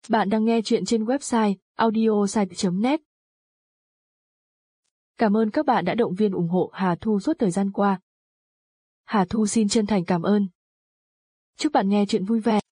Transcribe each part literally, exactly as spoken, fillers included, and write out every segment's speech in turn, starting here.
Bạn đang nghe chuyện trên website audiosite chấm net. Cảm ơn các bạn đã động viên ủng hộ Hà Thu suốt thời gian qua. Hà Thu xin chân thành cảm ơn. Chúc bạn nghe chuyện vui vẻ.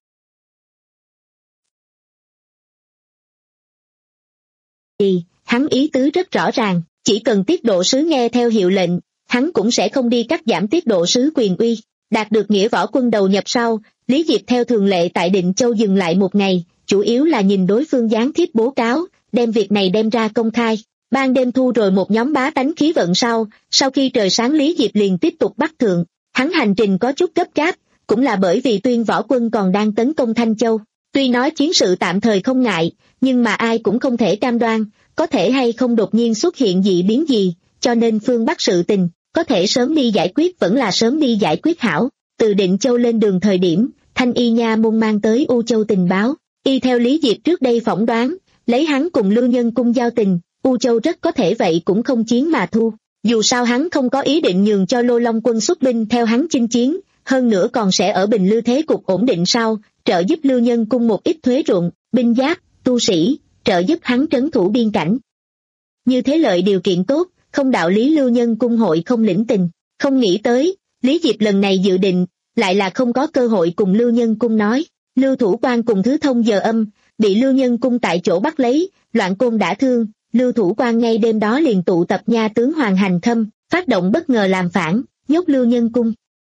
Thì, hắn ý tứ rất rõ ràng, chỉ cần tiết độ sứ nghe theo hiệu lệnh, hắn cũng sẽ không đi cắt giảm tiết độ sứ quyền uy. Đạt được nghĩa võ quân đầu nhập sau, Lý Diệp theo thường lệ tại Định Châu dừng lại một ngày, chủ yếu là nhìn đối phương gián tiếp bố cáo, đem việc này đem ra công khai. Ban đêm thu rồi một nhóm bá tánh khí vận sau, sau khi trời sáng Lý Diệp liền tiếp tục bắt thượng. Hắn hành trình có chút gấp gáp, cũng là bởi vì Tuyên võ quân còn đang tấn công Thanh Châu. Tuy nói chiến sự tạm thời không ngại, nhưng mà ai cũng không thể cam đoan, có thể hay không đột nhiên xuất hiện dị biến gì, cho nên phương Bắc sự tình, có thể sớm đi giải quyết vẫn là sớm đi giải quyết hảo. Từ Định Châu lên đường thời điểm, Thanh Y Nha môn mang tới U Châu tình báo, y theo Lý Diệp trước đây phỏng đoán, lấy hắn cùng Lưu Nhân cung giao tình, U Châu rất có thể vậy cũng không chiến mà thu. Dù sao hắn không có ý định nhường cho Lô Long quân xuất binh theo hắn chinh chiến, hơn nữa còn sẽ ở Bình Lư thế cục ổn định sau, trợ giúp Lưu Nhân cung một ít thuế ruộng, binh giáp, tu sĩ, trợ giúp hắn trấn thủ biên cảnh. Như thế lợi điều kiện tốt, không đạo lý Lưu Nhân cung hội không lĩnh tình. Không nghĩ tới, Lý Diệp lần này dự định, lại là không có cơ hội cùng Lưu Nhân cung nói. Lưu Thủ Quan cùng Thứ Thông giờ âm, bị Lưu Nhân cung tại chỗ bắt lấy, loạn côn đả thương. Lưu Thủ Quan ngay đêm đó liền tụ tập nha tướng Hoàng Hành Khâm, phát động bất ngờ làm phản, nhốt Lưu Nhân cung.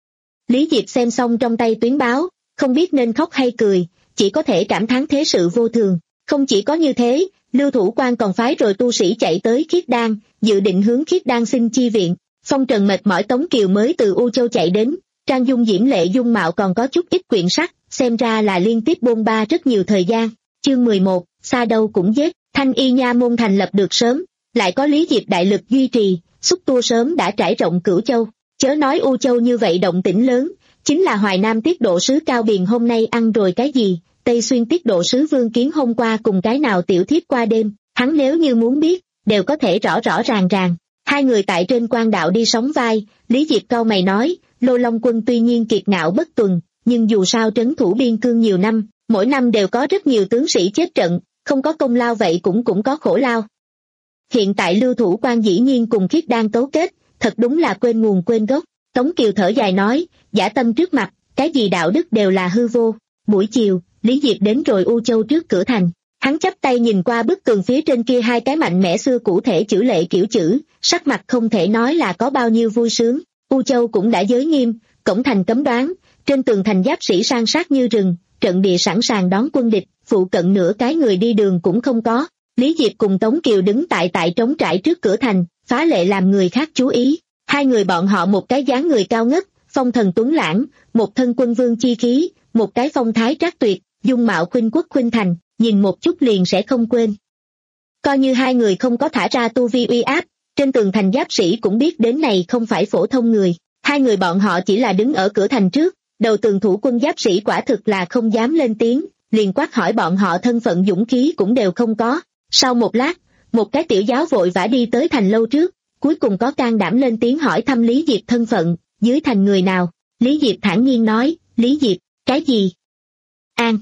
Lý Diệp xem xong trong tay tuyến báo, không biết nên khóc hay cười, chỉ có thể cảm thán thế sự vô thường. Không chỉ có như thế, Lưu Thủ Quan còn phái rồi tu sĩ chạy tới Khiết Đan, dự định hướng Khiết Đan xin chi viện. Phong Trần mệt mỏi Tống Kiều mới từ U Châu chạy đến, trang dung diễm lệ dung mạo còn có chút ít quyển sắc, xem ra là liên tiếp bôn ba rất nhiều thời gian. Chương mười một, xa đâu cũng giết. Thanh Y Nha môn thành lập được sớm, lại có Lý Diệp đại lực duy trì, xúc tua sớm đã trải rộng Cửu Châu. Chớ nói U Châu như vậy động tĩnh lớn, chính là Hoài Nam tiết độ sứ Cao Biền hôm nay ăn rồi cái gì, Tây Xuyên tiết độ sứ Vương Kiến hôm qua cùng cái nào tiểu thiếp qua đêm, hắn nếu như muốn biết, đều có thể rõ rõ ràng ràng. Hai người tại trên quan đạo đi sóng vai, Lý Diệp cau mày nói, Lô Long quân tuy nhiên kiệt ngạo bất tuần, nhưng dù sao trấn thủ biên cương nhiều năm, mỗi năm đều có rất nhiều tướng sĩ chết trận, không có công lao vậy cũng cũng có khổ lao. Hiện tại Lưu Thủ Quan dĩ nhiên cùng Khiết Đan cấu kết, thật đúng là quên nguồn quên gốc. Tống Kiều thở dài nói, dã tâm trước mặt, cái gì đạo đức đều là hư vô. Buổi chiều, Lý Diệp đến rồi U Châu trước cửa thành, hắn chắp tay nhìn qua bức tường phía trên kia hai cái mạnh mẽ xưa cũ thể chữ lệ kiểu chữ, sắc mặt không thể nói là có bao nhiêu vui sướng. U Châu cũng đã giới nghiêm, cổng thành cấm đoán, trên tường thành giáp sĩ san sát như rừng, trận địa sẵn sàng đón quân địch, phụ cận nửa cái người đi đường cũng không có. Lý Diệp cùng Tống Kiều đứng tại tại trống trải trước cửa thành, phá lệ làm người khác chú ý. Hai người bọn họ một cái dáng người cao ngất, phong thần tuấn lãng, một thân quân vương chi khí, một cái phong thái trác tuyệt, dung mạo khuynh quốc khuynh thành, nhìn một chút liền sẽ không quên. Coi như hai người không có thả ra tu vi uy áp, trên tường thành giáp sĩ cũng biết đến này không phải phổ thông người. Hai người bọn họ chỉ là đứng ở cửa thành trước, đầu tường thủ quân giáp sĩ quả thực là không dám lên tiếng, liền quát hỏi bọn họ thân phận dũng khí cũng đều không có. Sau một lát, một cái tiểu giáo vội vã đi tới thành lâu trước, cuối cùng có can đảm lên tiếng hỏi thăm Lý Diệp thân phận, dưới thành người nào. Lý Diệp thản nhiên nói, Lý Diệp, cái gì? An.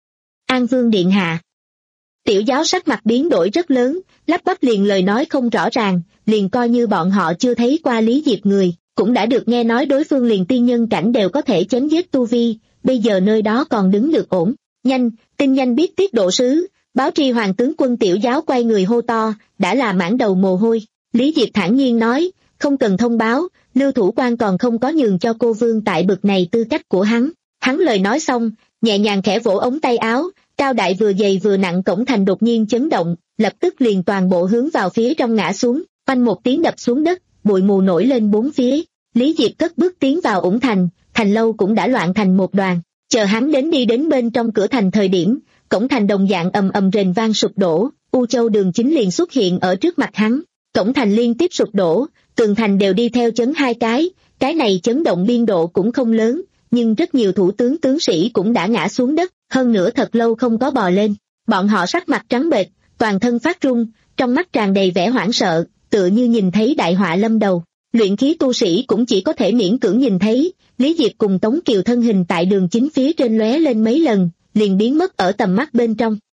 An Vương điện hạ. Tiểu giáo sắc mặt biến đổi rất lớn, lắp bắp liền lời nói không rõ ràng, liền coi như bọn họ chưa thấy qua Lý Diệp người, cũng đã được nghe nói đối phương liền tiên nhân cảnh đều có thể chém giết tu vi, bây giờ nơi đó còn đứng được ổn. Nhanh, tin nhanh biết tiết độ sứ, báo tri hoàng tướng quân. Tiểu giáo quay người hô to, đã là mãn đầu mồ hôi. Lý Diệp thản nhiên nói, không cần thông báo, Lưu Thủ Quan còn không có nhường cho cô vương tại bực này tư cách của hắn. Hắn lời nói xong, nhẹ nhàng khẽ vỗ ống tay áo, cao đại vừa dày vừa nặng cổng thành đột nhiên chấn động, lập tức liền toàn bộ hướng vào phía trong ngã xuống, phanh một tiếng đập xuống đất, bụi mù nổi lên bốn phía. Lý Diệp cất bước tiến vào ủng thành, thành lâu cũng đã loạn thành một đoàn. Chờ hắn đến đi đến bên trong cửa thành thời điểm, cổng thành đồng dạng ầm ầm rền vang sụp đổ, U Châu đường chính liền xuất hiện ở trước mặt hắn. Cổng thành liên tiếp sụp đổ, tường thành đều đi theo chấn hai cái, cái này chấn động biên độ cũng không lớn, nhưng rất nhiều thủ tướng tướng sĩ cũng đã ngã xuống đất, hơn nữa thật lâu không có bò lên. Bọn họ sắc mặt trắng bệch, toàn thân phát run, trong mắt tràn đầy vẻ hoảng sợ, tựa như nhìn thấy đại họa lâm đầu. Luyện khí tu sĩ cũng chỉ có thể miễn cưỡng nhìn thấy, Lý Diệp cùng Tống Kiều thân hình tại đường chính phía trên lóe lên mấy lần, liền biến mất ở tầm mắt bên trong.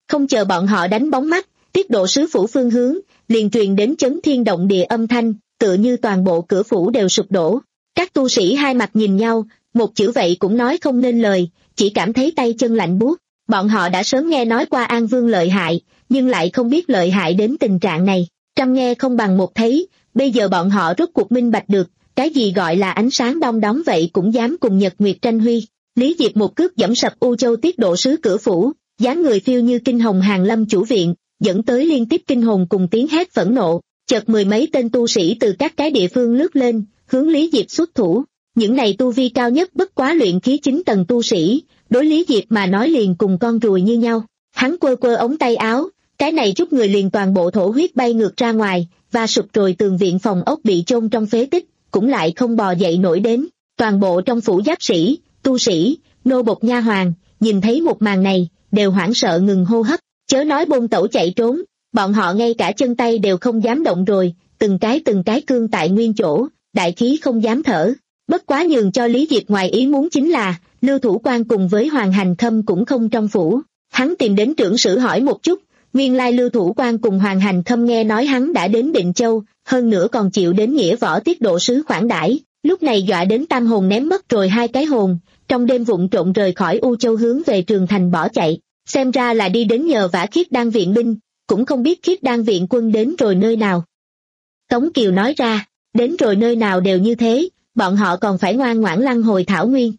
Không chờ bọn họ đánh bóng mắt, tiết độ sứ phủ phương hướng, liền truyền đến chấn thiên động địa âm thanh, tựa như toàn bộ cửa phủ đều sụp đổ. Các tu sĩ hai mặt nhìn nhau, một chữ vậy cũng nói không nên lời, chỉ cảm thấy tay chân lạnh buốt. Bọn họ đã sớm nghe nói qua An Vương lợi hại, nhưng lại không biết lợi hại đến tình trạng này. Trăm nghe không bằng một thấy, bây giờ bọn họ rốt cuộc minh bạch được, cái gì gọi là ánh sáng đong đóm vậy cũng dám cùng Nhật Nguyệt tranh huy. Lý Diệp một cước giẫm sập U Châu tiết độ sứ cửa phủ, dáng người phiêu như kinh hồng hàng lâm chủ viện, dẫn tới liên tiếp kinh hồn cùng tiếng hét phẫn nộ. Chợt mười mấy tên tu sĩ từ các cái địa phương lướt lên, hướng Lý Diệp xuất thủ. Những này tu vi cao nhất bất quá luyện khí chín tầng tu sĩ, đối Lý Diệp mà nói liền cùng con ruồi như nhau. Hắn quơ quơ ống tay áo, cái này chút người liền toàn bộ thổ huyết bay ngược ra ngoài, và sụp rồi tường viện phòng ốc bị chôn trong phế tích, cũng lại không bò dậy nổi đến. Toàn bộ trong phủ giáp sĩ, tu sĩ, nô bộc nha hoàn, nhìn thấy một màn này, đều hoảng sợ ngừng hô hấp, chớ nói bôn tẩu chạy trốn, bọn họ ngay cả chân tay đều không dám động rồi, từng cái từng cái cương tại nguyên chỗ, đại khí không dám thở. Bất quá nhường cho Lý Diệp ngoài ý muốn chính là, Lưu Thủ Quan cùng với Hoàng Hành Khâm cũng không trong phủ. Hắn tìm đến trưởng sử hỏi một chút, nguyên lai Lưu Thủ Quan cùng Hoàng Hành Khâm nghe nói hắn đã đến Định Châu, hơn nữa còn chịu đến nghĩa võ tiết độ sứ khoản đãi, lúc này dọa đến tam hồn ném mất rồi hai cái hồn, trong đêm vụng trộn rời khỏi U Châu hướng về Trường Thành bỏ chạy, xem ra là đi đến nhờ vả Khiết Đan viện binh, cũng không biết Khiết Đan viện quân đến rồi nơi nào. Tống Kiều nói ra, đến rồi nơi nào đều như thế, bọn họ còn phải ngoan ngoãn lăn hồi thảo nguyên.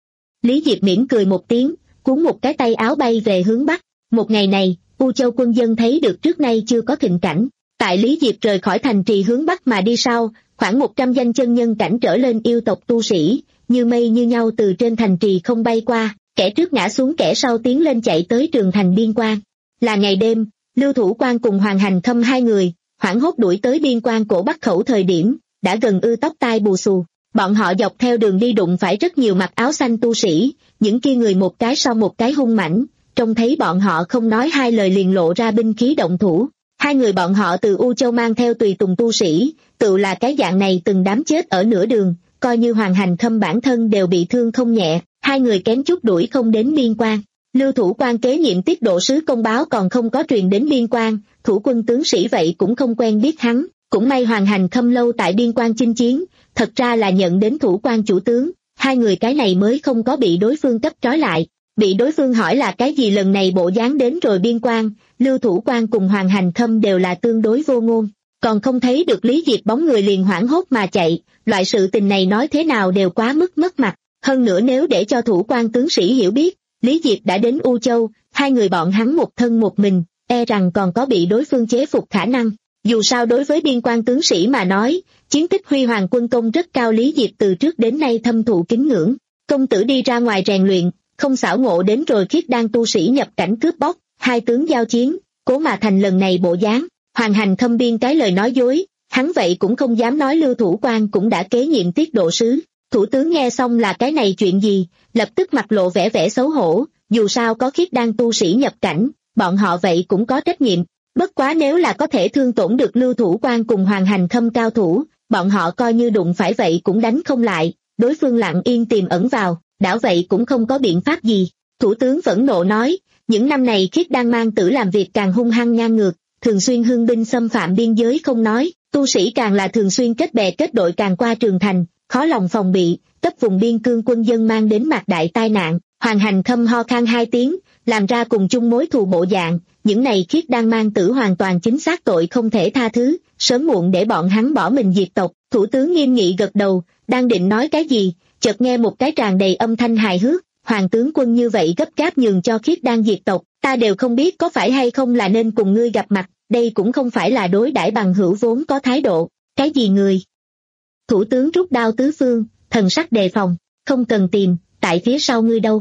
Lý Diệp mỉm cười một tiếng, cuốn một cái tay áo bay về hướng Bắc. Một ngày này, U Châu quân dân thấy được trước nay chưa có thịnh cảnh. Tại Lý Diệp rời khỏi thành trì hướng Bắc mà đi sau, khoảng một trăm danh chân nhân cảnh trở lên yêu tộc tu sĩ, như mây như nhau từ trên thành trì không bay qua, kẻ trước ngã xuống kẻ sau tiến lên chạy tới Trường Thành biên quan. Là ngày đêm, Lưu Thủ Quan cùng Hoàng Hành Khâm hai người, hoảng hốt đuổi tới biên quan cổ Bắc khẩu thời điểm, đã gần ư tóc tai bù xù. Bọn họ dọc theo đường đi đụng phải rất nhiều mặc áo xanh tu sĩ, những kia người một cái sau một cái hung mãnh, trông thấy bọn họ không nói hai lời liền lộ ra binh khí động thủ. Hai người bọn họ từ U Châu mang theo tùy tùng tu sĩ, tự là cái dạng này từng đám chết ở nửa đường, coi như Hoàng Hành Khâm bản thân đều bị thương không nhẹ, hai người kém chút đuổi không đến biên quan. Lưu Thủ Quan kế nhiệm tiết độ sứ công báo còn không có truyền đến biên quan, thủ quân tướng sĩ vậy cũng không quen biết hắn, cũng may Hoàng Hành Khâm lâu tại biên quan chinh chiến, thật ra là nhận đến thủ quan chủ tướng, hai người cái này mới không có bị đối phương cấp trói lại. Bị đối phương hỏi là cái gì lần này bộ dáng đến rồi biên quan, Lưu Thủ Quan cùng Hoàng Hành Khâm đều là tương đối vô ngôn, còn không thấy được Lý Diệp bóng người liền hoảng hốt mà chạy, loại sự tình này nói thế nào đều quá mức mất mặt, hơn nữa nếu để cho thủ quan tướng sĩ hiểu biết, Lý Diệp đã đến U Châu, hai người bọn hắn một thân một mình, e rằng còn có bị đối phương chế phục khả năng. Dù sao đối với biên quan tướng sĩ mà nói, chiến tích huy hoàng quân công rất cao, Lý Diệp từ trước đến nay thâm thụ kính ngưỡng. Công tử đi ra ngoài rèn luyện, không xảo ngộ đến rồi Khiết Đan tu sĩ nhập cảnh cướp bóc, hai tướng giao chiến, cố mà thành lần này bộ dáng. Hoàng Hành Khâm biên cái lời nói dối, hắn vậy cũng không dám nói Lưu Thủ Quan cũng đã kế nhiệm tiết độ sứ. Thủ tướng nghe xong là cái này chuyện gì, lập tức mặt lộ vẻ vẻ xấu hổ, dù sao có Khiết Đan tu sĩ nhập cảnh, bọn họ vậy cũng có trách nhiệm. Bất quá nếu là có thể thương tổn được Lưu Thủ Quan cùng Hoàng Hành Khâm cao thủ, bọn họ coi như đụng phải vậy cũng đánh không lại, đối phương lặng yên tiềm ẩn vào, đảo vậy cũng không có biện pháp gì. Thủ tướng phẫn nộ nói, những năm này Khiết Đan mang tử làm việc càng hung hăng ngang ngược, thường xuyên hưng binh xâm phạm biên giới không nói, tu sĩ càng là thường xuyên kết bè kết đội càng qua Trường Thành, khó lòng phòng bị, cấp vùng biên cương quân dân mang đến mạc đại tai nạn. Hoàng Hành Khâm ho khan hai tiếng, làm ra cùng chung mối thù bộ dạng, những này Khiết Đan mang tử hoàn toàn chính xác tội không thể tha thứ, sớm muộn để bọn hắn bỏ mình diệt tộc. Thủ tướng nghiêm nghị gật đầu, đang định nói cái gì, chợt nghe một cái tràn đầy âm thanh hài hước, Hoàng tướng quân như vậy gấp gáp nhường cho Khiết Đan diệt tộc, ta đều không biết có phải hay không là nên cùng ngươi gặp mặt, đây cũng không phải là đối đãi bằng hữu vốn có thái độ. Cái gì người? Thủ tướng rút đao tứ phương, thần sắc đề phòng, không cần tìm, tại phía sau ngươi đâu.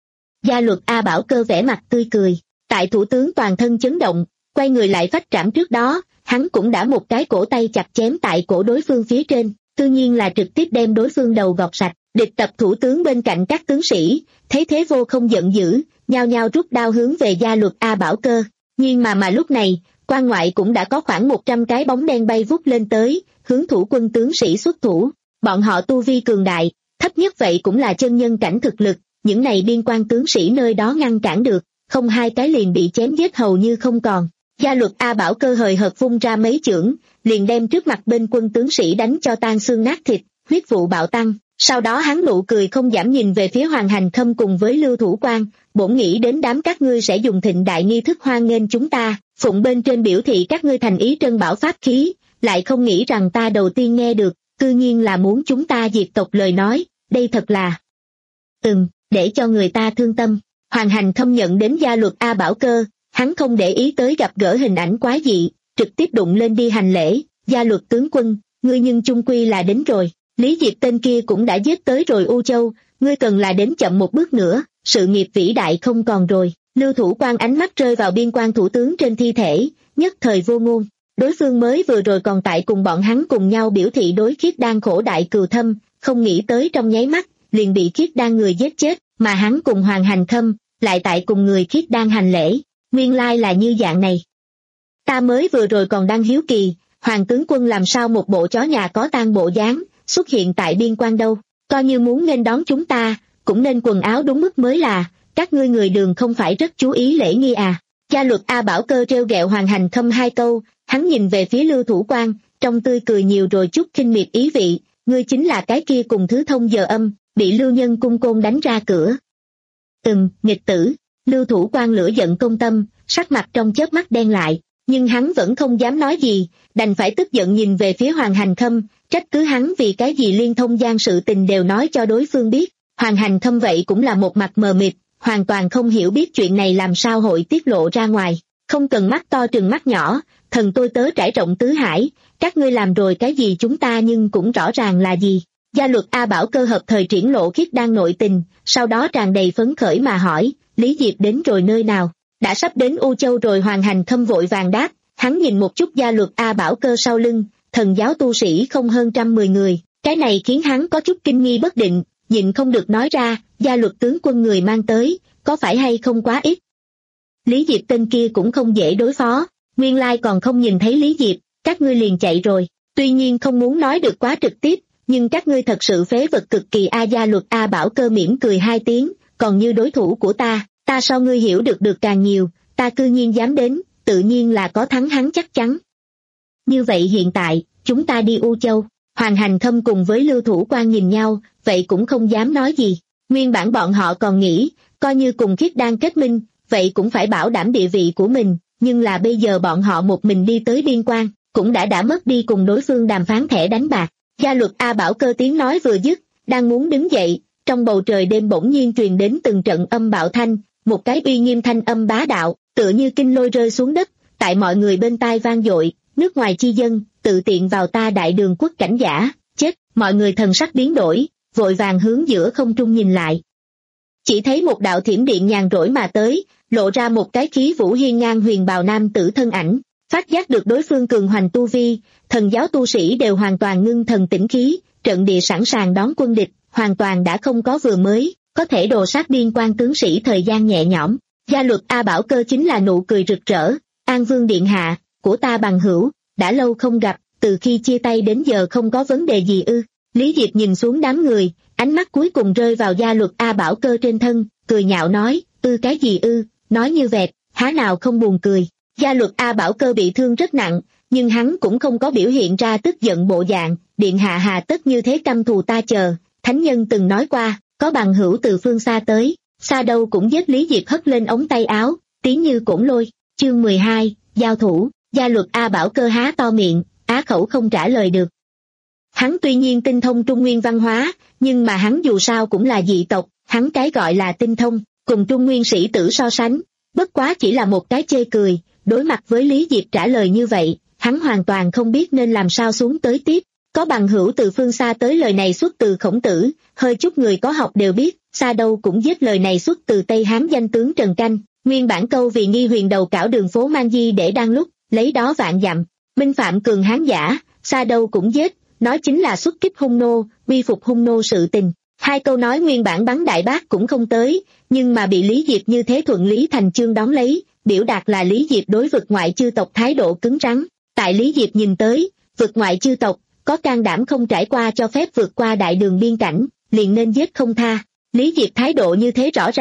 Gia luật A Bảo Cơ vẻ mặt tươi cười, tại thủ tướng toàn thân chấn động, quay người lại phách trảm trước đó, hắn cũng đã một cái cổ tay chặt chém tại cổ đối phương phía trên, tự nhiên là trực tiếp đem đối phương đầu gọt sạch. Địch tập thủ tướng bên cạnh các tướng sĩ, thấy thế vô không giận dữ, nhao nhao rút đao hướng về gia luật A Bảo Cơ, nhưng mà mà lúc này, quan ngoại cũng đã có khoảng một trăm cái bóng đen bay vút lên tới, hướng thủ quân tướng sĩ xuất thủ. Bọn họ tu vi cường đại, thấp nhất vậy cũng là chân nhân cảnh thực lực, những này biên quan tướng sĩ nơi đó ngăn cản được, không hai cái liền bị chém giết hầu như không còn. Gia luật A Bảo Cơ hời hợt vung ra mấy chưởng, liền đem trước mặt bên quân tướng sĩ đánh cho tan xương nát thịt, huyết vụ bạo tăng. Sau đó hắn nụ cười không giảm nhìn về phía Hoàng Hành Khâm cùng với Lưu Thủ Quan, bổn nghĩ đến đám các ngươi sẽ dùng thịnh đại nghi thức hoan nghênh chúng ta, phụng bên trên biểu thị các ngươi thành ý trân bảo pháp khí, lại không nghĩ rằng ta đầu tiên nghe được, cư nhiên là muốn chúng ta diệt tộc lời nói, đây thật là... Ừm, để cho người ta thương tâm. Hoàng Hành Khâm nhận đến gia luật A Bảo Cơ, hắn không để ý tới gặp gỡ hình ảnh quái dị, trực tiếp đụng lên đi hành lễ, gia luật tướng quân, ngươi nhưng chung quy là đến rồi. Lý Diệp tên kia cũng đã giết tới rồi U Châu, ngươi cần là đến chậm một bước nữa, sự nghiệp vĩ đại không còn rồi. Lưu Thủ Quan ánh mắt rơi vào biên quan thủ tướng trên thi thể, nhất thời vô ngôn. Đối phương mới vừa rồi còn tại cùng bọn hắn cùng nhau biểu thị đối Khiết Đan khổ đại cừu thâm, không nghĩ tới trong nháy mắt, liền bị Khiết Đan người giết chết, mà hắn cùng Hoàng Hành Khâm, lại tại cùng người Khiết Đan hành lễ, nguyên lai là như dạng này. Ta mới vừa rồi còn đang hiếu kỳ, Hoàng tướng quân làm sao một bộ chó nhà có tang bộ dáng, xuất hiện tại biên quan đâu, coi như muốn nên đón chúng ta, cũng nên quần áo đúng mức mới là, các ngươi người đường không phải rất chú ý lễ nghi à. Gia luật A Bảo Cơ trêu ghẹo Hoàng Hành Khâm hai câu, hắn nhìn về phía Lưu Thủ Quan, trong tươi cười nhiều rồi chút khinh miệt ý vị, ngươi chính là cái kia cùng thứ thông giờ âm, bị Lưu Nhân cung côn đánh ra cửa. Ừm, nghịch tử, Lưu Thủ Quan lửa giận công tâm, sắc mặt trong chớp mắt đen lại, nhưng hắn vẫn không dám nói gì, đành phải tức giận nhìn về phía Hoàng Hành Khâm, trách cứ hắn vì cái gì liên thông gian sự tình đều nói cho đối phương biết. Hoàng Hành Khâm vậy cũng là một mặt mờ mịt, hoàn toàn không hiểu biết chuyện này làm sao hội tiết lộ ra ngoài, không cần mắt to trừng mắt nhỏ, thần tôi tớ trải rộng tứ hải, các ngươi làm rồi cái gì chúng ta nhưng cũng rõ ràng là gì. Gia luật A Bảo Cơ hợp thời triển lộ Khiết Đan nội tình, sau đó tràn đầy phấn khởi mà hỏi, Lý Diệp đến rồi nơi nào, đã sắp đến U Châu rồi. Hoàng Hành Khâm vội vàng đáp, hắn nhìn một chút gia luật A Bảo Cơ sau lưng, thần giáo tu sĩ không hơn trăm mười người, cái này khiến hắn có chút kinh nghi bất định, nhịn không được nói ra, gia luật tướng quân người mang tới, có phải hay không quá ít. Lý Diệp tên kia cũng không dễ đối phó, nguyên lai còn không nhìn thấy Lý Diệp, các ngươi liền chạy rồi, tuy nhiên không muốn nói được quá trực tiếp, nhưng các ngươi thật sự phế vật cực kỳ a. Gia luật A Bảo Cơ mỉm cười hai tiếng, còn như đối thủ của ta, ta so ngươi hiểu được được càng nhiều, ta cư nhiên dám đến, tự nhiên là có thắng hắn chắc chắn. Như vậy hiện tại, chúng ta đi U Châu. Hoàng Hành Khâm cùng với Lưu Thủ Quan nhìn nhau, vậy cũng không dám nói gì. Nguyên bản bọn họ còn nghĩ, coi như cùng Khiết Đan kết minh, vậy cũng phải bảo đảm địa vị của mình, nhưng là bây giờ bọn họ một mình đi tới biên quan, cũng đã đã mất đi cùng đối phương đàm phán thẻ đánh bạc. Gia luật A Bảo Cơ tiếng nói vừa dứt, đang muốn đứng dậy, trong bầu trời đêm bỗng nhiên truyền đến từng trận âm bạo thanh, một cái uy nghiêm thanh âm bá đạo, tựa như kinh lôi rơi xuống đất, tại mọi người bên tai vang dội, nước ngoài chi dân, tự tiện vào ta đại đường quốc cảnh giả, chết. Mọi người thần sắc biến đổi, vội vàng hướng giữa không trung nhìn lại. Chỉ thấy một đạo thiểm điện nhàn rỗi mà tới, lộ ra một cái khí vũ hiên ngang huyền bào nam tử thân ảnh, phát giác được đối phương cường hoành tu vi, thần giáo tu sĩ đều hoàn toàn ngưng thần tĩnh khí, trận địa sẵn sàng đón quân địch, hoàn toàn đã không có vừa mới, có thể đồ sát biên quan tướng sĩ thời gian nhẹ nhõm. Gia luật A Bảo Cơ chính là nụ cười rực rỡ, An Vương điện hạ, của ta bằng hữu, đã lâu không gặp, từ khi chia tay đến giờ không có vấn đề gì ư. Lý Diệp nhìn xuống đám người, ánh mắt cuối cùng rơi vào gia luật A Bảo Cơ trên thân, cười nhạo nói, ư cái gì ư, nói như vẹt, há nào không buồn cười. Gia luật A Bảo Cơ bị thương rất nặng, nhưng hắn cũng không có biểu hiện ra tức giận bộ dạng, điện hạ hà tất như thế căm thù ta chờ, thánh nhân từng nói qua, có bằng hữu từ phương xa tới, xa đâu cũng giết. Lý Diệp hất lên ống tay áo, tiếng như cổn lôi, chương mười hai, giao thủ. Gia luật A Bảo Cơ há to miệng, á khẩu không trả lời được. Hắn tuy nhiên tinh thông Trung Nguyên văn hóa, nhưng mà hắn dù sao cũng là dị tộc, hắn cái gọi là tinh thông, cùng Trung Nguyên sĩ tử so sánh, bất quá chỉ là một cái chê cười. Đối mặt với Lý Diệp trả lời như vậy, hắn hoàn toàn không biết nên làm sao xuống tới tiếp. Có bằng hữu từ phương xa tới lời này xuất từ Khổng Tử, hơi chút người có học đều biết, xa đâu cũng giết lời này xuất từ Tây Hán danh tướng Trần Canh, nguyên bản câu vì nghi huyền đầu cảo đường phố mang di để đang lúc, lấy đó vạn dặm, minh phạm cường hán giả, xa đâu cũng giết, nói chính là xuất kích hung nô, uy phục hung nô sự tình. Hai câu nói nguyên bản bắn đại bác cũng không tới, nhưng mà bị Lý Diệp như thế thuận lý thành chương đón lấy, biểu đạt là Lý Diệp đối vực ngoại chư tộc thái độ cứng rắn. Tại Lý Diệp nhìn tới, vực ngoại chư tộc, có can đảm không trải qua cho phép vượt qua đại đường biên cảnh, liền nên giết không tha. Lý Diệp thái độ như thế rõ ràng,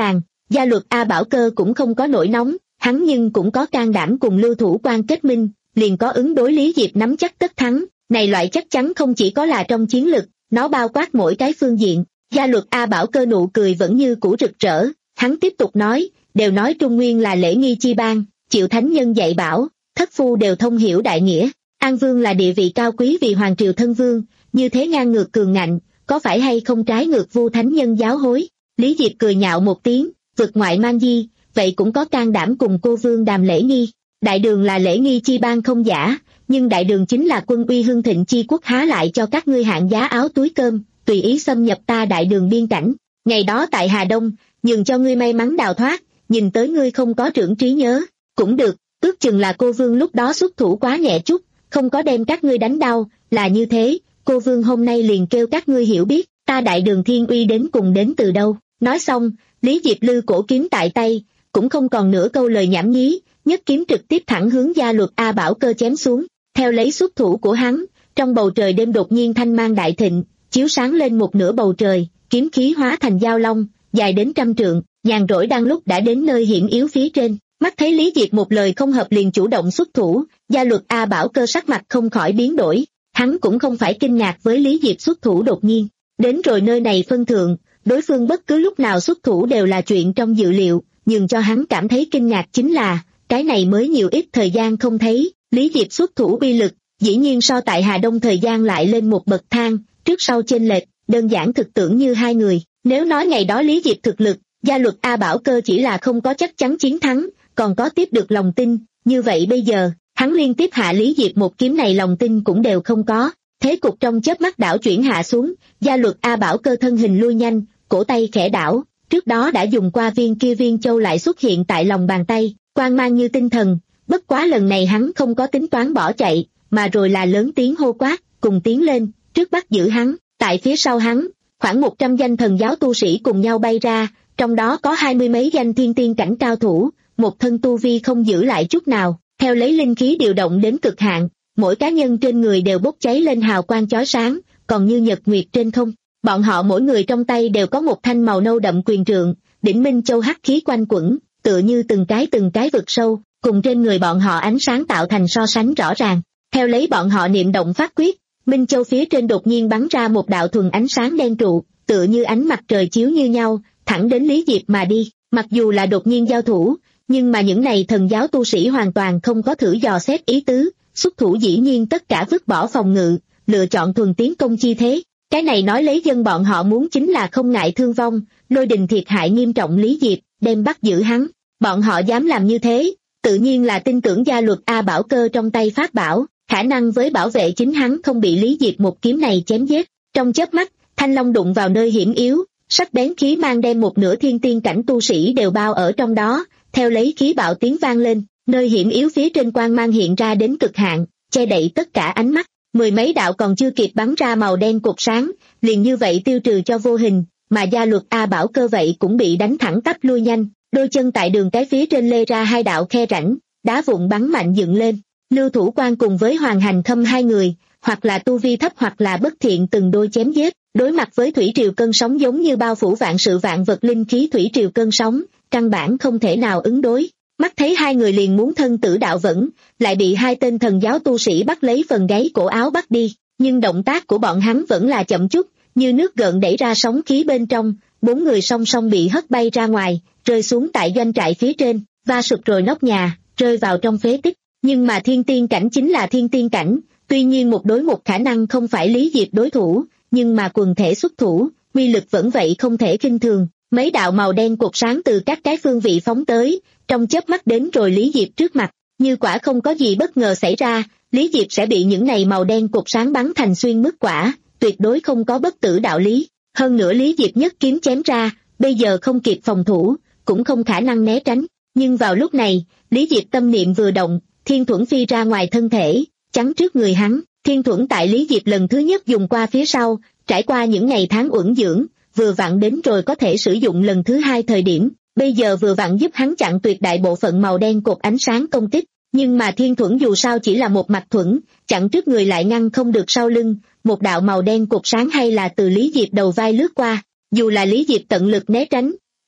Gia Luật A Bảo Cơ cũng không có nổi nóng, hắn nhưng cũng có can đảm cùng Lưu Thủ Quan kết minh, liền có ứng đối Lý Diệp nắm chắc tất thắng, này loại chắc chắn không chỉ có là trong chiến lực, nó bao quát mỗi cái phương diện. Gia Luật A Bảo Cơ nụ cười vẫn như cũ rực rỡ, hắn tiếp tục nói, đều nói Trung Nguyên là lễ nghi chi bang, chịu thánh nhân dạy bảo, thất phu đều thông hiểu đại nghĩa, An Vương là địa vị cao quý vì hoàng triều thân vương, như thế ngang ngược cường ngạnh, có phải hay không trái ngược vu thánh nhân giáo hối? Lý Diệp cười nhạo một tiếng, vượt ngoại mang di, vậy cũng có can đảm cùng cô vương đàm lễ nghi. Đại đường là lễ nghi chi bang không giả, nhưng đại đường chính là quân uy hưng thịnh chi quốc, há lại cho các ngươi hạng giá áo túi cơm, tùy ý xâm nhập ta đại đường biên cảnh. Ngày đó tại Hà Đông, nhường cho ngươi may mắn đào thoát, nhìn tới ngươi không có trưởng trí nhớ, cũng được, ước chừng là cô vương lúc đó xuất thủ quá nhẹ chút, không có đem các ngươi đánh đau, là như thế, cô vương hôm nay liền kêu các ngươi hiểu biết, ta đại đường thiên uy đến cùng đến từ đâu. Nói xong, Lý Diệp lư cổ kiếm tại tay, cũng không còn nửa câu lời nhảm nhí, nhất kiếm trực tiếp thẳng hướng Gia Luật A Bảo Cơ chém xuống. Theo lấy xuất thủ của hắn, trong bầu trời đêm đột nhiên thanh mang đại thịnh, chiếu sáng lên một nửa bầu trời, kiếm khí hóa thành dao long, dài đến trăm trượng, nhàn rỗi đang lúc đã đến nơi hiểm yếu phía trên. Mắt thấy Lý Diệp một lời không hợp liền chủ động xuất thủ, Gia Luật A Bảo Cơ sắc mặt không khỏi biến đổi, hắn cũng không phải kinh ngạc với Lý Diệp xuất thủ đột nhiên. Đến rồi nơi này phân thượng, đối phương bất cứ lúc nào xuất thủ đều là chuyện trong dự liệu, nhưng cho hắn cảm thấy kinh ngạc chính là, cái này mới nhiều ít thời gian không thấy, Lý Diệp xuất thủ uy lực, dĩ nhiên so tại Hà Đông thời gian lại lên một bậc thang, trước sau chênh lệch, đơn giản thực tưởng như hai người. Nếu nói ngày đó Lý Diệp thực lực, Gia Luật A Bảo Cơ chỉ là không có chắc chắn chiến thắng, còn có tiếp được lòng tin, như vậy bây giờ, hắn liên tiếp hạ Lý Diệp một kiếm này lòng tin cũng đều không có. Thế cục trong chớp mắt đảo chuyển hạ xuống, Gia Luật A Bảo Cơ thân hình lui nhanh, cổ tay khẽ đảo, trước đó đã dùng qua viên kia viên châu lại xuất hiện tại lòng bàn tay, quang mang như tinh thần, bất quá lần này hắn không có tính toán bỏ chạy, mà rồi là lớn tiếng hô quát, cùng tiến lên, trước bắt giữ hắn. Tại phía sau hắn, khoảng một trăm danh thần giáo tu sĩ cùng nhau bay ra, trong đó có hai mươi mấy danh thiên tiên cảnh cao thủ, một thân tu vi không giữ lại chút nào, theo lấy linh khí điều động đến cực hạn, mỗi cá nhân trên người đều bốc cháy lên hào quang chói sáng, còn như nhật nguyệt trên không. Bọn họ mỗi người trong tay đều có một thanh màu nâu đậm quyền trượng, đỉnh minh châu hắc khí quanh quẩn, tựa như từng cái từng cái vực sâu, cùng trên người bọn họ ánh sáng tạo thành so sánh rõ ràng. Theo lấy bọn họ niệm động phát quyết, minh châu phía trên đột nhiên bắn ra một đạo thuần ánh sáng đen trụ, tựa như ánh mặt trời chiếu như nhau, thẳng đến Lý Diệp mà đi. Mặc dù là đột nhiên giao thủ, nhưng mà những này thần giáo tu sĩ hoàn toàn không có thử dò xét ý tứ, xuất thủ dĩ nhiên tất cả vứt bỏ phòng ngự, lựa chọn thuần tiến công chi thế. Cái này nói lấy dân bọn họ muốn chính là không ngại thương vong, lôi đình thiệt hại nghiêm trọng Lý Diệp, đem bắt giữ hắn. Bọn họ dám làm như thế, tự nhiên là tin tưởng Gia Luật A Bảo Cơ trong tay pháp bảo, khả năng với bảo vệ chính hắn không bị Lý Diệp một kiếm này chém giết. Trong chớp mắt, thanh long đụng vào nơi hiểm yếu, sắc bén khí mang đem một nửa thiên tiên cảnh tu sĩ đều bao ở trong đó, theo lấy khí bạo tiếng vang lên, nơi hiểm yếu phía trên quang mang hiện ra đến cực hạn, che đậy tất cả ánh mắt. Mười mấy đạo còn chưa kịp bắn ra màu đen cột sáng, liền như vậy tiêu trừ cho vô hình, mà Gia Luật A Bảo Cơ vậy cũng bị đánh thẳng tắp lui nhanh, đôi chân tại đường cái phía trên lê ra hai đạo khe rãnh, đá vụn bắn mạnh dựng lên. Lưu Thủ Quan cùng với Hoàng Hành Khâm hai người, hoặc là tu vi thấp hoặc là bất thiện từng đôi chém giết, đối mặt với thủy triều cơn sóng giống như bao phủ vạn sự vạn vật linh khí thủy triều cơn sóng, căn bản không thể nào ứng đối. Mắt thấy hai người liền muốn thân tử đạo vẫn, lại bị hai tên thần giáo tu sĩ bắt lấy phần gáy cổ áo bắt đi, nhưng động tác của bọn hắn vẫn là chậm chút, như nước gợn đẩy ra sóng khí bên trong, bốn người song song bị hất bay ra ngoài, rơi xuống tại doanh trại phía trên, va sụp rồi nóc nhà, rơi vào trong phế tích. Nhưng mà thiên tiên cảnh chính là thiên tiên cảnh, tuy nhiên một đối một khả năng không phải Lý Diệp đối thủ, nhưng mà quần thể xuất thủ, uy lực vẫn vậy không thể khinh thường. Mấy đạo màu đen cột sáng từ các cái phương vị phóng tới, trong chớp mắt đến rồi Lý Diệp trước mặt, như quả không có gì bất ngờ xảy ra, Lý Diệp sẽ bị những này màu đen cột sáng bắn thành xuyên mức quả, tuyệt đối không có bất tử đạo lý. Hơn nữa Lý Diệp nhất kiếm chém ra, bây giờ không kịp phòng thủ, cũng không khả năng né tránh. Nhưng vào lúc này, Lý Diệp tâm niệm vừa động, thiên thuẫn phi ra ngoài thân thể, chắn trước người hắn. Thiên thuẫn tại Lý Diệp lần thứ nhất dùng qua phía sau, trải qua những ngày tháng uẩn dưỡng, vừa vặn đến rồi có thể sử dụng lần thứ hai thời điểm, bây giờ vừa vặn giúp hắn chặn tuyệt đại bộ phận màu đen cột ánh sáng công kích. Nhưng mà thiên thuẫn dù sao chỉ là một mặt thuẫn, chặn trước người lại ngăn không được sau lưng, một đạo màu đen cột sáng hay là từ Lý Diệp đầu vai lướt qua, dù là Lý Diệp tận lực né tránh,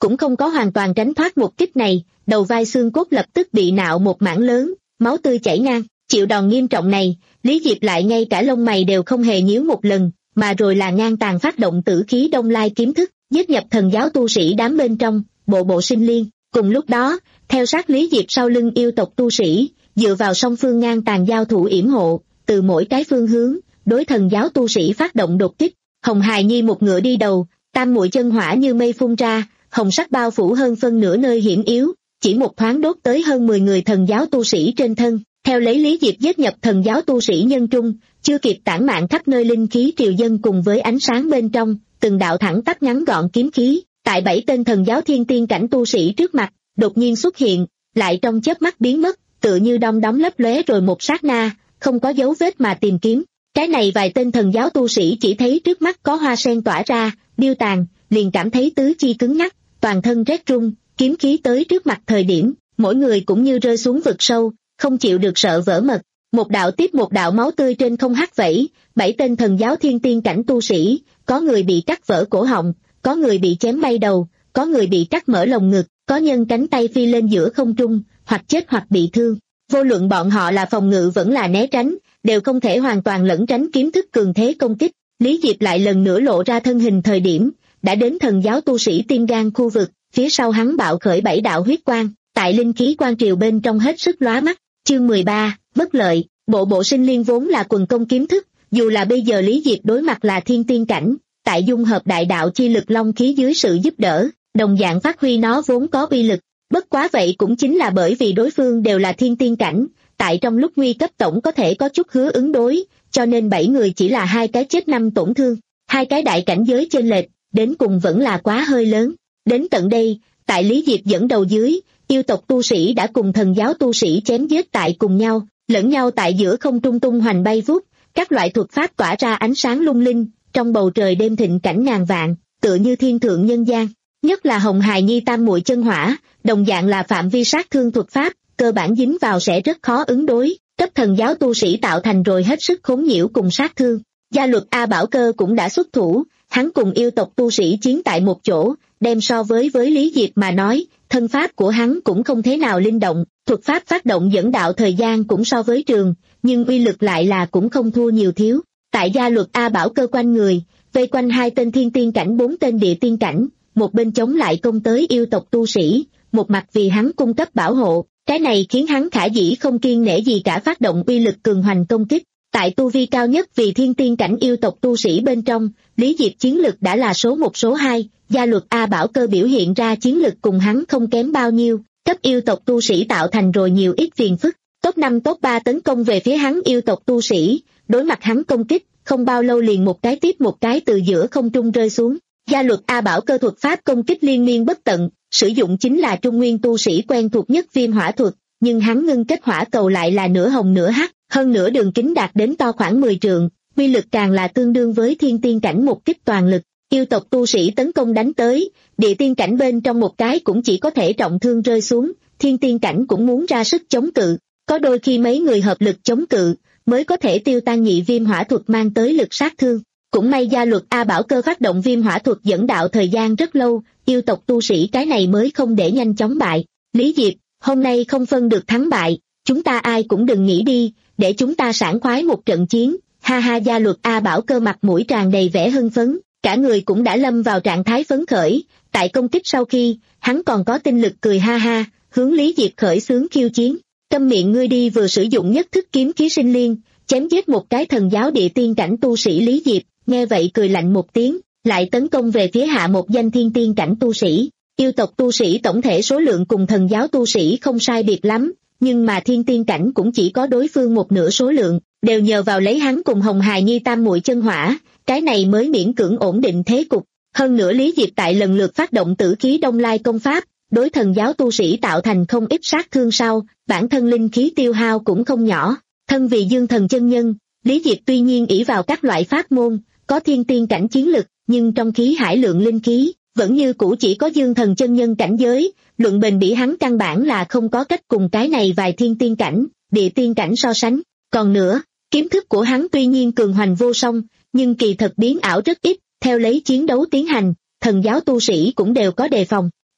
cũng không có hoàn toàn tránh thoát một kích này, đầu vai xương cốt lập tức bị nạo một mảng lớn, máu tươi chảy ngang. Chịu đòn nghiêm trọng này, Lý Diệp lại ngay cả lông mày đều không hề nhíu một lần, mà rồi là ngang tàn phát động tử khí Đông Lai kiếm thức, giết nhập thần giáo tu sĩ đám bên trong, bộ bộ sinh liên. Cùng lúc đó, theo sát Lý Diệp sau lưng yêu tộc tu sĩ, dựa vào song phương ngang tàn giao thủ yểm hộ, từ mỗi cái phương hướng, đối thần giáo tu sĩ phát động đột kích. Hồng Hài Nhi một ngựa đi đầu, tam muội chân hỏa như mây phun ra, hồng sắc bao phủ hơn phân nửa nơi hiểm yếu, chỉ một thoáng đốt tới hơn mười người thần giáo tu sĩ trên thân. Theo lấy Lý Diệp giết nhập thần giáo tu sĩ nhân trung, chưa kịp tản mạn khắp nơi linh khí triều dân cùng với ánh sáng bên trong, từng đạo thẳng tắp ngắn gọn kiếm khí, tại bảy tên thần giáo thiên tiên cảnh tu sĩ trước mặt, đột nhiên xuất hiện, lại trong chớp mắt biến mất, tựa như đom đóm lấp lóe rồi một sát na, không có dấu vết mà tìm kiếm. Cái này vài tên thần giáo tu sĩ chỉ thấy trước mắt có hoa sen tỏa ra, điêu tàn, liền cảm thấy tứ chi cứng nhắc, toàn thân rét run, kiếm khí tới trước mặt thời điểm, mỗi người cũng như rơi xuống vực sâu, không chịu được sợ vỡ mật. Một đạo tiếp một đạo máu tươi trên không hắt vẩy, bảy tên thần giáo thiên tiên cảnh tu sĩ, có người bị cắt vỡ cổ họng, có người bị chém bay đầu, có người bị cắt mở lồng ngực, có nhân cánh tay phi lên giữa không trung, hoặc chết hoặc bị thương. Vô luận bọn họ là phòng ngự vẫn là né tránh, đều không thể hoàn toàn lẩn tránh kiếm thức cường thế công kích. Lý Diệp lại lần nữa lộ ra thân hình thời điểm, đã đến thần giáo tu sĩ Tim Gan khu vực, phía sau hắn bạo khởi bảy đạo huyết quang, tại linh khí quang triều bên trong hết sức lóa mắt. Chương mười ba, bất lợi. Bộ bộ sinh liên vốn là quần công kiếm thức, dù là bây giờ Lý Diệp đối mặt là thiên tiên cảnh, tại dung hợp đại đạo chi lực long khí dưới sự giúp đỡ, đồng dạng phát huy nó vốn có uy lực. Bất quá vậy cũng chính là bởi vì đối phương đều là thiên tiên cảnh, tại trong lúc nguy cấp tổng có thể có chút hứa ứng đối, cho nên bảy người chỉ là hai cái chết năm tổn thương, hai cái đại cảnh giới chênh lệch, đến cùng vẫn là quá hơi lớn. Đến tận đây, tại Lý Diệp dẫn đầu dưới, yêu tộc tu sĩ đã cùng thần giáo tu sĩ chém giết tại cùng nhau, lẫn nhau tại giữa không trung tung hoành bay vút, các loại thuật pháp tỏa ra ánh sáng lung linh, trong bầu trời đêm thịnh cảnh ngàn vạn, tựa như thiên thượng nhân gian. Nhất là Hồng Hài Nhi tam muội chân hỏa, đồng dạng là phạm vi sát thương thuật pháp, cơ bản dính vào sẽ rất khó ứng đối, cấp thần giáo tu sĩ tạo thành rồi hết sức khốn nhiễu cùng sát thương. Gia luật A Bảo Cơ cũng đã xuất thủ, hắn cùng yêu tộc tu sĩ chiến tại một chỗ, đem so với với Lý Diệp mà nói, thân pháp của hắn cũng không thế nào linh động, thuật pháp phát động dẫn đạo thời gian cũng so với trường, nhưng uy lực lại là cũng không thua nhiều thiếu. Tại gia luật A Bảo Cơ quanh người, vây quanh hai tên thiên tiên cảnh bốn tên địa tiên cảnh, một bên chống lại công tới yêu tộc tu sĩ, một mặt vì hắn cung cấp bảo hộ, cái này khiến hắn khả dĩ không kiêng nể gì cả phát động uy lực cường hoành công kích. Tại tu vi cao nhất vì thiên tiên cảnh yêu tộc tu sĩ bên trong, Lý Diệp chiến lực đã là số một số hai, gia luật A Bảo Cơ biểu hiện ra chiến lực cùng hắn không kém bao nhiêu, cấp yêu tộc tu sĩ tạo thành rồi nhiều ít phiền phức. Top năm top ba tấn công về phía hắn yêu tộc tu sĩ, đối mặt hắn công kích, không bao lâu liền một cái tiếp một cái từ giữa không trung rơi xuống. Gia luật A Bảo Cơ thuật pháp công kích liên miên bất tận, sử dụng chính là trung nguyên tu sĩ quen thuộc nhất viêm hỏa thuật, nhưng hắn ngưng kết hỏa cầu lại là nửa hồng nửa hắc, hơn nữa đường kính đạt đến to khoảng mười trượng, uy lực càng là tương đương với thiên tiên cảnh một kích toàn lực. Yêu tộc tu sĩ tấn công đánh tới, địa tiên cảnh bên trong một cái cũng chỉ có thể trọng thương rơi xuống, thiên tiên cảnh cũng muốn ra sức chống cự, có đôi khi mấy người hợp lực chống cự, mới có thể tiêu tan nhị viêm hỏa thuật mang tới lực sát thương. Cũng may gia luật A Bảo Cơ phát động viêm hỏa thuật dẫn đạo thời gian rất lâu, yêu tộc tu sĩ cái này mới không để nhanh chóng bại. Lý Diệp, hôm nay không phân được thắng bại, chúng ta ai cũng đừng nghĩ đi, để chúng ta sảng khoái một trận chiến. Ha ha, gia luật A Bảo Cơ mặt mũi tràn đầy vẻ hưng phấn, cả người cũng đã lâm vào trạng thái phấn khởi, tại công kích sau khi, hắn còn có tinh lực cười ha ha, hướng Lý Diệp khởi xướng khiêu chiến. Câm miệng ngươi đi, vừa sử dụng nhất thức kiếm khí sinh liên, chém giết một cái thần giáo địa tiên cảnh tu sĩ. Lý Diệp nghe vậy cười lạnh một tiếng, lại tấn công về phía hạ một danh thiên tiên cảnh tu sĩ. Yêu tộc tu sĩ tổng thể số lượng cùng thần giáo tu sĩ không sai biệt lắm, nhưng mà thiên tiên cảnh cũng chỉ có đối phương một nửa số lượng, đều nhờ vào lấy hắn cùng Hồng Hài Nhi tam muội chân hỏa, cái này mới miễn cưỡng ổn định thế cục. Hơn nữa Lý Diệp tại lần lượt phát động tử khí Đông Lai công pháp, đối thần giáo tu sĩ tạo thành không ít sát thương sau, bản thân linh khí tiêu hao cũng không nhỏ. Thân vì dương thần chân nhân, Lý Diệp tuy nhiên ỷ vào các loại pháp môn, có thiên tiên cảnh chiến lực, nhưng trong khí hải lượng linh khí, vẫn như cũ chỉ có dương thần chân nhân cảnh giới, luận bền bỉ hắn căn bản là không có cách cùng cái này vài thiên tiên cảnh, địa tiên cảnh so sánh. Còn nữa, kiếm thức của hắn tuy nhiên cường hoành vô song, nhưng kỳ thật biến ảo rất ít, theo lấy chiến đấu tiến hành, thần giáo tu sĩ cũng đều có đề phòng.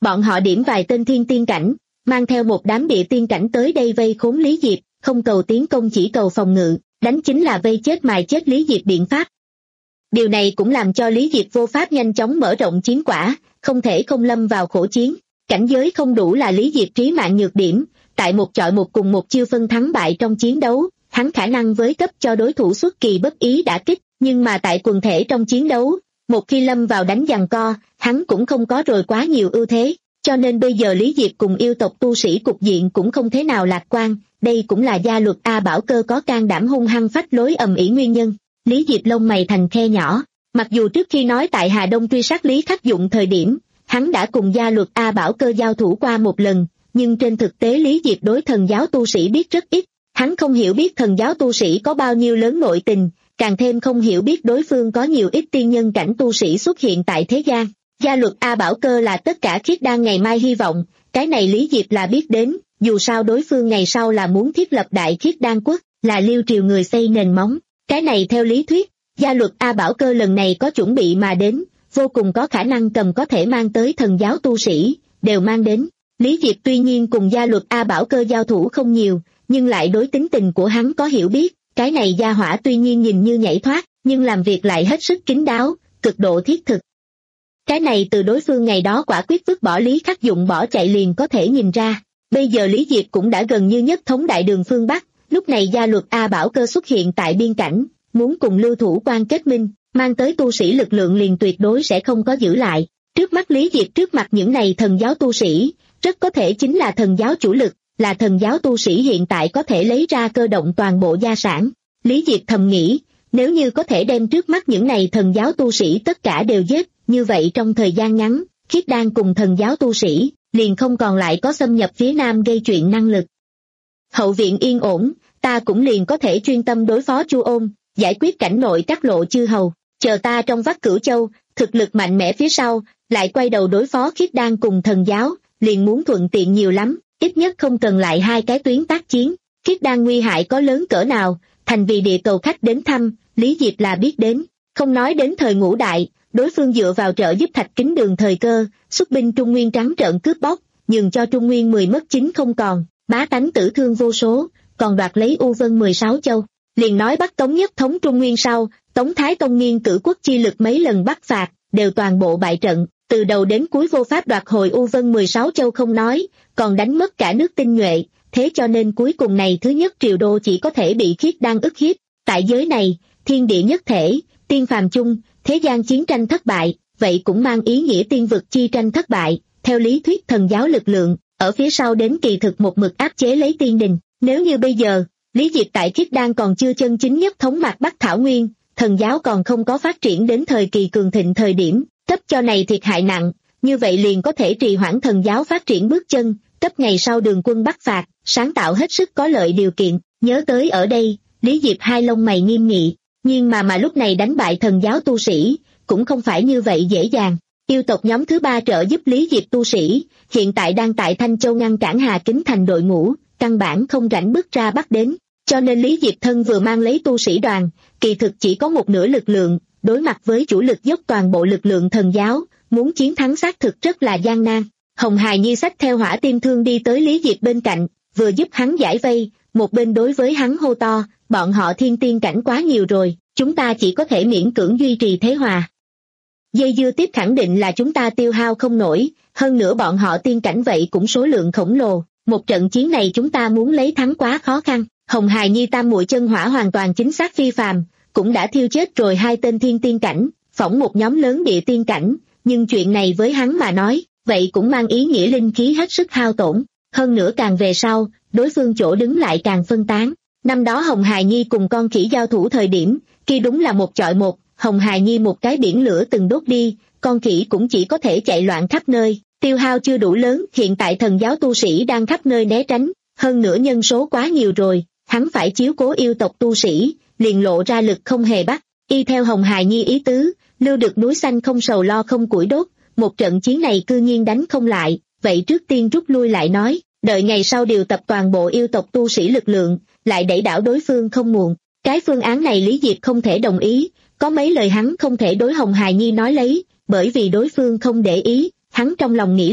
Bọn họ điểm vài tên thiên tiên cảnh, mang theo một đám địa tiên cảnh tới đây vây khốn Lý Diệp, không cầu tiến công chỉ cầu phòng ngự, đánh chính là vây chết mài chết Lý Diệp biện pháp. Điều này cũng làm cho Lý Diệp vô pháp nhanh chóng mở rộng chiến quả, không thể không lâm vào khổ chiến. Cảnh giới không đủ là Lý Diệp trí mạng nhược điểm, tại một chọi một cùng một chiêu phân thắng bại trong chiến đấu, hắn khả năng với cấp cho đối thủ xuất kỳ bất ý đả kích, nhưng mà tại quần thể trong chiến đấu, một khi lâm vào đánh giằng co, hắn cũng không có rồi quá nhiều ưu thế, cho nên bây giờ Lý Diệp cùng yêu tộc tu sĩ cục diện cũng không thế nào lạc quan, đây cũng là gia luật A Bảo Cơ có can đảm hung hăng phách lối ầm ĩ nguyên nhân. Lý Diệp lông mày thành khe nhỏ, mặc dù trước khi nói tại Hà Đông truy sát Lý Khắc Dụng thời điểm, hắn đã cùng gia luật A Bảo Cơ giao thủ qua một lần, nhưng trên thực tế Lý Diệp đối thần giáo tu sĩ biết rất ít, hắn không hiểu biết thần giáo tu sĩ có bao nhiêu lớn nội tình, càng thêm không hiểu biết đối phương có nhiều ít tiên nhân cảnh tu sĩ xuất hiện tại thế gian. Gia luật A Bảo Cơ là tất cả khiết đan ngày mai hy vọng, cái này Lý Diệp là biết đến, dù sao đối phương ngày sau là muốn thiết lập đại khiết đan quốc, là Liêu triều người xây nền móng, cái này theo lý thuyết, gia luật A Bảo Cơ lần này có chuẩn bị mà đến, vô cùng có khả năng cầm có thể mang tới thần giáo tu sĩ, đều mang đến. Lý Diệp tuy nhiên cùng gia luật A Bảo Cơ giao thủ không nhiều, nhưng lại đối tính tình của hắn có hiểu biết, cái này gia hỏa tuy nhiên nhìn như nhảy thoát, nhưng làm việc lại hết sức kín đáo, cực độ thiết thực. Cái này từ đối phương ngày đó quả quyết vứt bỏ Lý Khắc Dụng bỏ chạy liền có thể nhìn ra, bây giờ Lý Diệp cũng đã gần như nhất thống đại đường phương Bắc, lúc này gia luật A Bảo Cơ xuất hiện tại biên cảnh, muốn cùng lưu thủ quan kết minh, mang tới tu sĩ lực lượng liền tuyệt đối sẽ không có giữ lại. Trước mắt Lý Diệp trước mặt những này thần giáo tu sĩ, rất có thể chính là thần giáo chủ lực, là thần giáo tu sĩ hiện tại có thể lấy ra cơ động toàn bộ gia sản. Lý Diệp thầm nghĩ, nếu như có thể đem trước mắt những này thần giáo tu sĩ tất cả đều giết, như vậy trong thời gian ngắn, khiết đan cùng thần giáo tu sĩ, liền không còn lại có xâm nhập phía nam gây chuyện năng lực. Hậu viện yên ổn, ta cũng liền có thể chuyên tâm đối phó Chu Ôn, giải quyết cảnh nội các lộ chư hầu, chờ ta trong vắt Cửu Châu, thực lực mạnh mẽ phía sau, lại quay đầu đối phó khiết đan cùng thần giáo, liền muốn thuận tiện nhiều lắm, ít nhất không cần lại hai cái tuyến tác chiến. Khiết đan nguy hại có lớn cỡ nào, thành vì địa cầu khách đến thăm, Lý Diệp là biết đến, không nói đến thời ngũ đại, đối phương dựa vào trợ giúp Thạch Kính Đường thời cơ, xuất binh Trung Nguyên trắng trợn cướp bóc, nhường cho Trung Nguyên mười mất chín không còn, bá tánh tử thương vô số, còn đoạt lấy U Vân mười sáu châu. Liền nói bắt Tống nhất thống Trung Nguyên sau, Tống Thái Tông nghiên cử quốc chi lực mấy lần bắt phạt, đều toàn bộ bại trận, từ đầu đến cuối vô pháp đoạt hồi U Vân mười sáu châu không nói, còn đánh mất cả nước tinh nhuệ, thế cho nên cuối cùng này thứ nhất triều đô chỉ có thể bị khiết đan ức hiếp. Tại giới này, thiên địa nhất thể, tiên phàm chung, thế gian chiến tranh thất bại, vậy cũng mang ý nghĩa tiên vực chi tranh thất bại, theo lý thuyết thần giáo lực lượng, ở phía sau đến kỳ thực một mực áp chế lấy tiên đình. Nếu như bây giờ, Lý Diệp tại khiết đan còn chưa chân chính nhất thống mạc Bắc Thảo Nguyên, thần giáo còn không có phát triển đến thời kỳ cường thịnh thời điểm, cấp cho này thiệt hại nặng, như vậy liền có thể trì hoãn thần giáo phát triển bước chân, cấp ngày sau đường quân bắc phạt, sáng tạo hết sức có lợi điều kiện. Nhớ tới ở đây, Lý Diệp hai lông mày nghiêm nghị, nhưng mà mà lúc này đánh bại thần giáo tu sĩ, cũng không phải như vậy dễ dàng. Yêu tộc nhóm thứ ba trợ giúp Lý Diệp tu sĩ, hiện tại đang tại Thanh Châu ngăn cản Hà Kính Thành đội ngũ, căn bản không rảnh bước ra bắt đến, cho nên Lý Diệp thân vừa mang lấy tu sĩ đoàn, kỳ thực chỉ có một nửa lực lượng, đối mặt với chủ lực dốc toàn bộ lực lượng thần giáo, muốn chiến thắng xác thực rất là gian nan. Hồng Hài Nhi xách theo hỏa tim thương đi tới Lý Diệp bên cạnh, vừa giúp hắn giải vây, một bên đối với hắn hô to, bọn họ thiên tiên cảnh quá nhiều rồi, chúng ta chỉ có thể miễn cưỡng duy trì thế hòa. Dây dưa tiếp khẳng định là chúng ta tiêu hao không nổi, hơn nữa bọn họ tiên cảnh vậy cũng số lượng khổng lồ, một trận chiến này chúng ta muốn lấy thắng quá khó khăn. Hồng Hài Nhi tam muội chân hỏa hoàn toàn chính xác phi phàm, cũng đã thiêu chết rồi hai tên thiên tiên cảnh, phỏng một nhóm lớn địa tiên cảnh, nhưng chuyện này với hắn mà nói, vậy cũng mang ý nghĩa linh khí hết sức hao tổn, hơn nữa càng về sau, đối phương chỗ đứng lại càng phân tán. Năm đó Hồng Hài Nhi cùng con khỉ giao thủ thời điểm, kia đúng là một chọi một, Hồng Hài Nhi một cái biển lửa từng đốt đi, con khỉ cũng chỉ có thể chạy loạn khắp nơi, tiêu hao chưa đủ lớn. Hiện tại thần giáo tu sĩ đang khắp nơi né tránh, hơn nữa nhân số quá nhiều rồi, hắn phải chiếu cố yêu tộc tu sĩ, liền lộ ra lực không hề bắt. Y theo Hồng Hài Nhi ý tứ, lưu được núi xanh không sầu lo không củi đốt, một trận chiến này cư nhiên đánh không lại, vậy trước tiên rút lui lại nói, đợi ngày sau điều tập toàn bộ yêu tộc tu sĩ lực lượng, lại đẩy đảo đối phương không muộn. Cái phương án này Lý Diệp không thể đồng ý, có mấy lời hắn không thể đối Hồng Hài Nhi nói lấy, bởi vì đối phương không để ý, hắn trong lòng nghĩ là,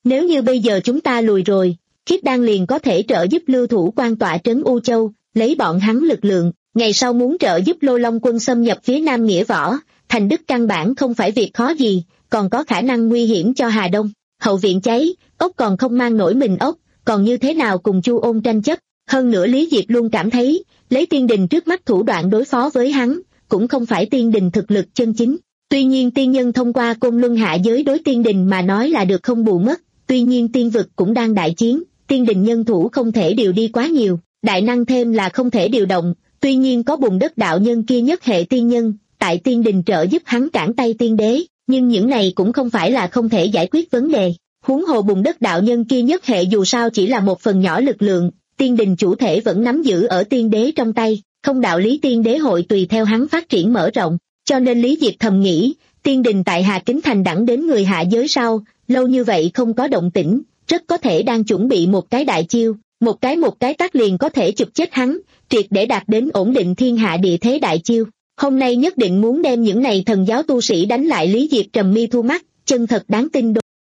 Nếu như bây giờ chúng ta lùi rồi, Khiết Đan liền có thể trợ giúp Lưu Thủ quan tọa trấn U Châu, lấy bọn hắn lực lượng, ngày sau muốn trợ giúp Lô Long quân xâm nhập phía Nam Nghĩa Võ, thành Đức căn bản không phải việc khó gì, còn có khả năng nguy hiểm cho Hà Đông. Hậu viện cháy, ốc còn không mang nổi mình ốc, còn như thế nào cùng Chu Ôn tranh chấp. Hơn nữa Lý Diệp luôn cảm thấy, lấy Tiên Đình trước mắt thủ đoạn đối phó với hắn, cũng không phải Tiên Đình thực lực chân chính. Tuy nhiên tiên nhân thông qua Côn Luân hạ giới đối Tiên Đình mà nói là được không bù mất, tuy nhiên tiên vực cũng đang đại chiến, Tiên Đình nhân thủ không thể điều đi quá nhiều, đại năng thêm là không thể điều động, tuy nhiên có Bùn Đất đạo nhân kia nhất hệ tiên nhân, tại Tiên Đình trợ giúp hắn cản tay tiên đế, nhưng những này cũng không phải là không thể giải quyết vấn đề. Huống hồ Bùn Đất đạo nhân kia nhất hệ dù sao chỉ là một phần nhỏ lực lượng, Tiên Đình chủ thể vẫn nắm giữ ở tiên đế trong tay, không đạo lý tiên đế hội tùy theo hắn phát triển mở rộng, cho nên Lý Diệp thầm nghĩ, Tiên Đình tại Hà Kính Thành đẳng đến người hạ giới sau, lâu như vậy không có động tĩnh, rất có thể đang chuẩn bị một cái đại chiêu, một cái một cái tát liền có thể chụp chết hắn, triệt để đạt đến ổn định thiên hạ địa thế đại chiêu. Hôm nay nhất định muốn đem những này thần giáo tu sĩ đánh lại. Lý Diệp trầm mi thu mắt, chân thật đáng tin.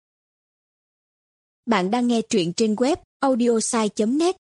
Bạn đang nghe truyện trên web audiosai chấm net.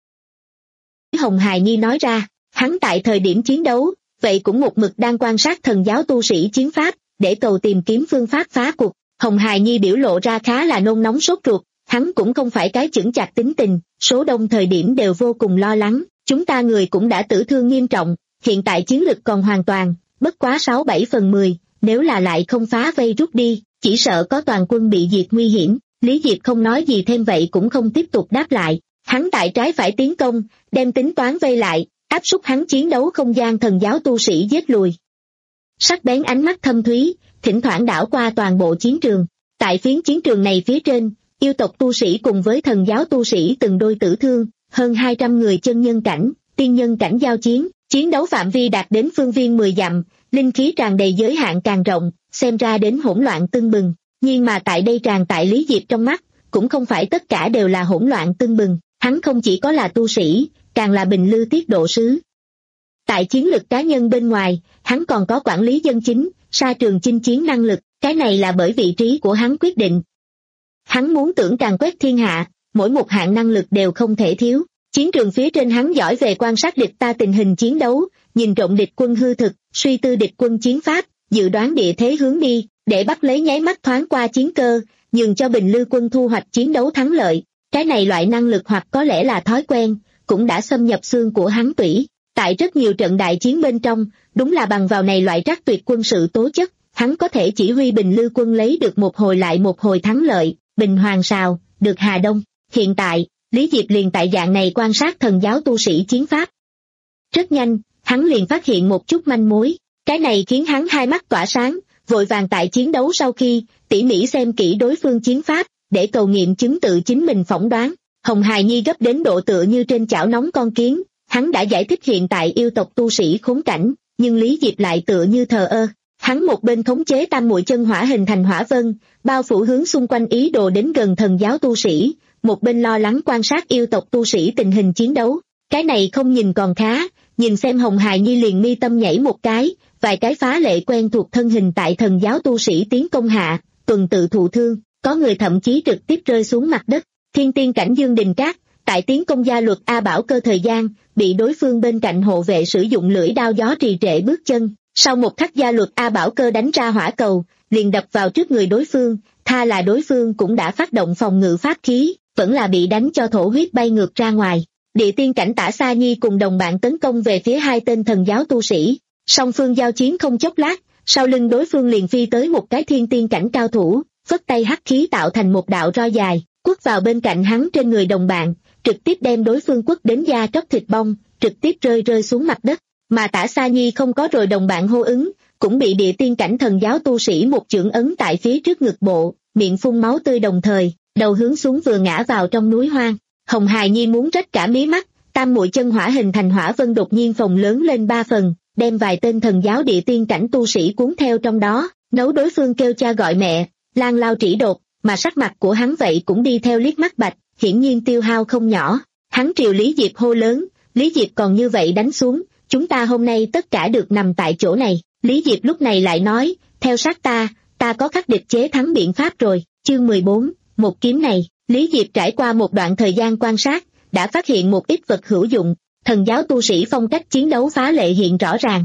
Hồng Hài Nhi nói ra, hắn tại thời điểm chiến đấu, vậy cũng một mực đang quan sát thần giáo tu sĩ chiến pháp, để cầu tìm kiếm phương pháp phá cuộc. Hồng Hài Nhi biểu lộ ra khá là nôn nóng sốt ruột, hắn cũng không phải cái chững chạc tính tình, số đông thời điểm đều vô cùng lo lắng, chúng ta người cũng đã tử thương nghiêm trọng, hiện tại chiến lực còn hoàn toàn, bất quá sáu bảy phần mười, nếu là lại không phá vây rút đi, chỉ sợ có toàn quân bị diệt nguy hiểm. Lý Diệp không nói gì thêm vậy cũng không tiếp tục đáp lại, hắn tại trái phải tiến công, đem tính toán vây lại, áp suất hắn chiến đấu không gian thần giáo tu sĩ giết lùi. Sắc bén ánh mắt thâm thúy, thỉnh thoảng đảo qua toàn bộ chiến trường, tại phiến chiến trường này phía trên, yêu tộc tu sĩ cùng với thần giáo tu sĩ từng đôi tử thương, hơn hai trăm người chân nhân cảnh, tiên nhân cảnh giao chiến, chiến đấu phạm vi đạt đến phương viên mười dặm, linh khí tràn đầy giới hạn càng rộng, xem ra đến hỗn loạn tưng bừng. Nhưng mà tại đây tràn tại Lý Diệp trong mắt, cũng không phải tất cả đều là hỗn loạn tưng bừng, hắn không chỉ có là tu sĩ, càng là bình lư tiết độ sứ. Tại chiến lực cá nhân bên ngoài, hắn còn có quản lý dân chính, sa trường chinh chiến năng lực, cái này là bởi vị trí của hắn quyết định. Hắn muốn tưởng càng quét thiên hạ, mỗi một hạng năng lực đều không thể thiếu. Chiến trường phía trên hắn giỏi về quan sát địch ta tình hình chiến đấu, nhìn trộm địch quân hư thực, suy tư địch quân chiến pháp, dự đoán địa thế hướng đi, để bắt lấy nháy mắt thoáng qua chiến cơ, nhường cho Bình Lư quân thu hoạch chiến đấu thắng lợi. Cái này loại năng lực hoặc có lẽ là thói quen, cũng đã xâm nhập xương của hắn tủy. Tại rất nhiều trận đại chiến bên trong, đúng là bằng vào này loại trắc tuyệt quân sự tố chất, hắn có thể chỉ huy Bình Lư quân lấy được một hồi lại một hồi thắng lợi, Bình Hoàng Sào, được Hà Đông. Hiện tại, Lý Diệp liền tại dạng này quan sát thần giáo tu sĩ chiến pháp. Rất nhanh, hắn liền phát hiện một chút manh mối, cái này khiến hắn hai mắt tỏa sáng, vội vàng tại chiến đấu sau khi, tỉ mỉ xem kỹ đối phương chiến pháp, để cầu nghiệm chứng tự chính mình phỏng đoán. Hồng Hài Nhi gấp đến độ tựa như trên chảo nóng con kiến, hắn đã giải thích hiện tại yêu tộc tu sĩ khốn cảnh, nhưng Lý Diệp lại tựa như thờ ơ. Hắn một bên khống chế tam muội chân hỏa hình thành hỏa vân, bao phủ hướng xung quanh ý đồ đến gần thần giáo tu sĩ, một bên lo lắng quan sát yêu tộc tu sĩ tình hình chiến đấu. Cái này không nhìn còn khá, nhìn xem Hồng Hài Nhi liền mi tâm nhảy một cái, vài cái phá lệ quen thuộc thân hình tại thần giáo tu sĩ tiến công hạ, tuần tự thụ thương, có người thậm chí trực tiếp rơi xuống mặt đất. Thiên tiên cảnh Dương Đình Cát, tại tiến công gia luật A Bảo Cơ thời gian, bị đối phương bên cạnh hộ vệ sử dụng lưỡi đao gió trì trệ bước chân, sau một khắc gia luật A Bảo Cơ đánh ra hỏa cầu, liền đập vào trước người đối phương, tha là đối phương cũng đã phát động phòng ngự pháp khí, vẫn là bị đánh cho thổ huyết bay ngược ra ngoài. Địa tiên cảnh Tả Sa Nhi cùng đồng bạn tấn công về phía hai tên thần giáo tu sĩ, song phương giao chiến không chốc lát, sau lưng đối phương liền phi tới một cái thiên tiên cảnh cao thủ, phất tay hắc khí tạo thành một đạo roi dài, quất vào bên cạnh hắn trên người đồng bạn, trực tiếp đem đối phương quất đến da tróc thịt bong, trực tiếp rơi rơi xuống mặt đất. Mà Tả Sa Nhi không có rồi đồng bạn hô ứng, cũng bị địa tiên cảnh thần giáo tu sĩ một chưởng ấn tại phía trước ngực bộ, miệng phun máu tươi đồng thời, đầu hướng xuống vừa ngã vào trong núi hoang. Hồng Hài Nhi muốn rách cả mí mắt, tam muội chân hỏa hình thành hỏa vân đột nhiên phồng lớn lên ba phần, đem vài tên thần giáo địa tiên cảnh tu sĩ cuốn theo trong đó, nấu đối phương kêu cha gọi mẹ, lang lao trĩ đột, mà sắc mặt của hắn vậy cũng đi theo liếc mắt bạch, hiển nhiên tiêu hao không nhỏ. Hắn triều Lý Diệp hô lớn, Lý Diệp còn như vậy đánh xuống, chúng ta hôm nay tất cả được nằm tại chỗ này. Lý Diệp lúc này lại nói, theo sát ta, ta có khắc địch chế thắng biện pháp rồi. Chương mười bốn, một kiếm này, Lý Diệp trải qua một đoạn thời gian quan sát, đã phát hiện một ít vật hữu dụng, thần giáo tu sĩ phong cách chiến đấu phá lệ hiện rõ ràng.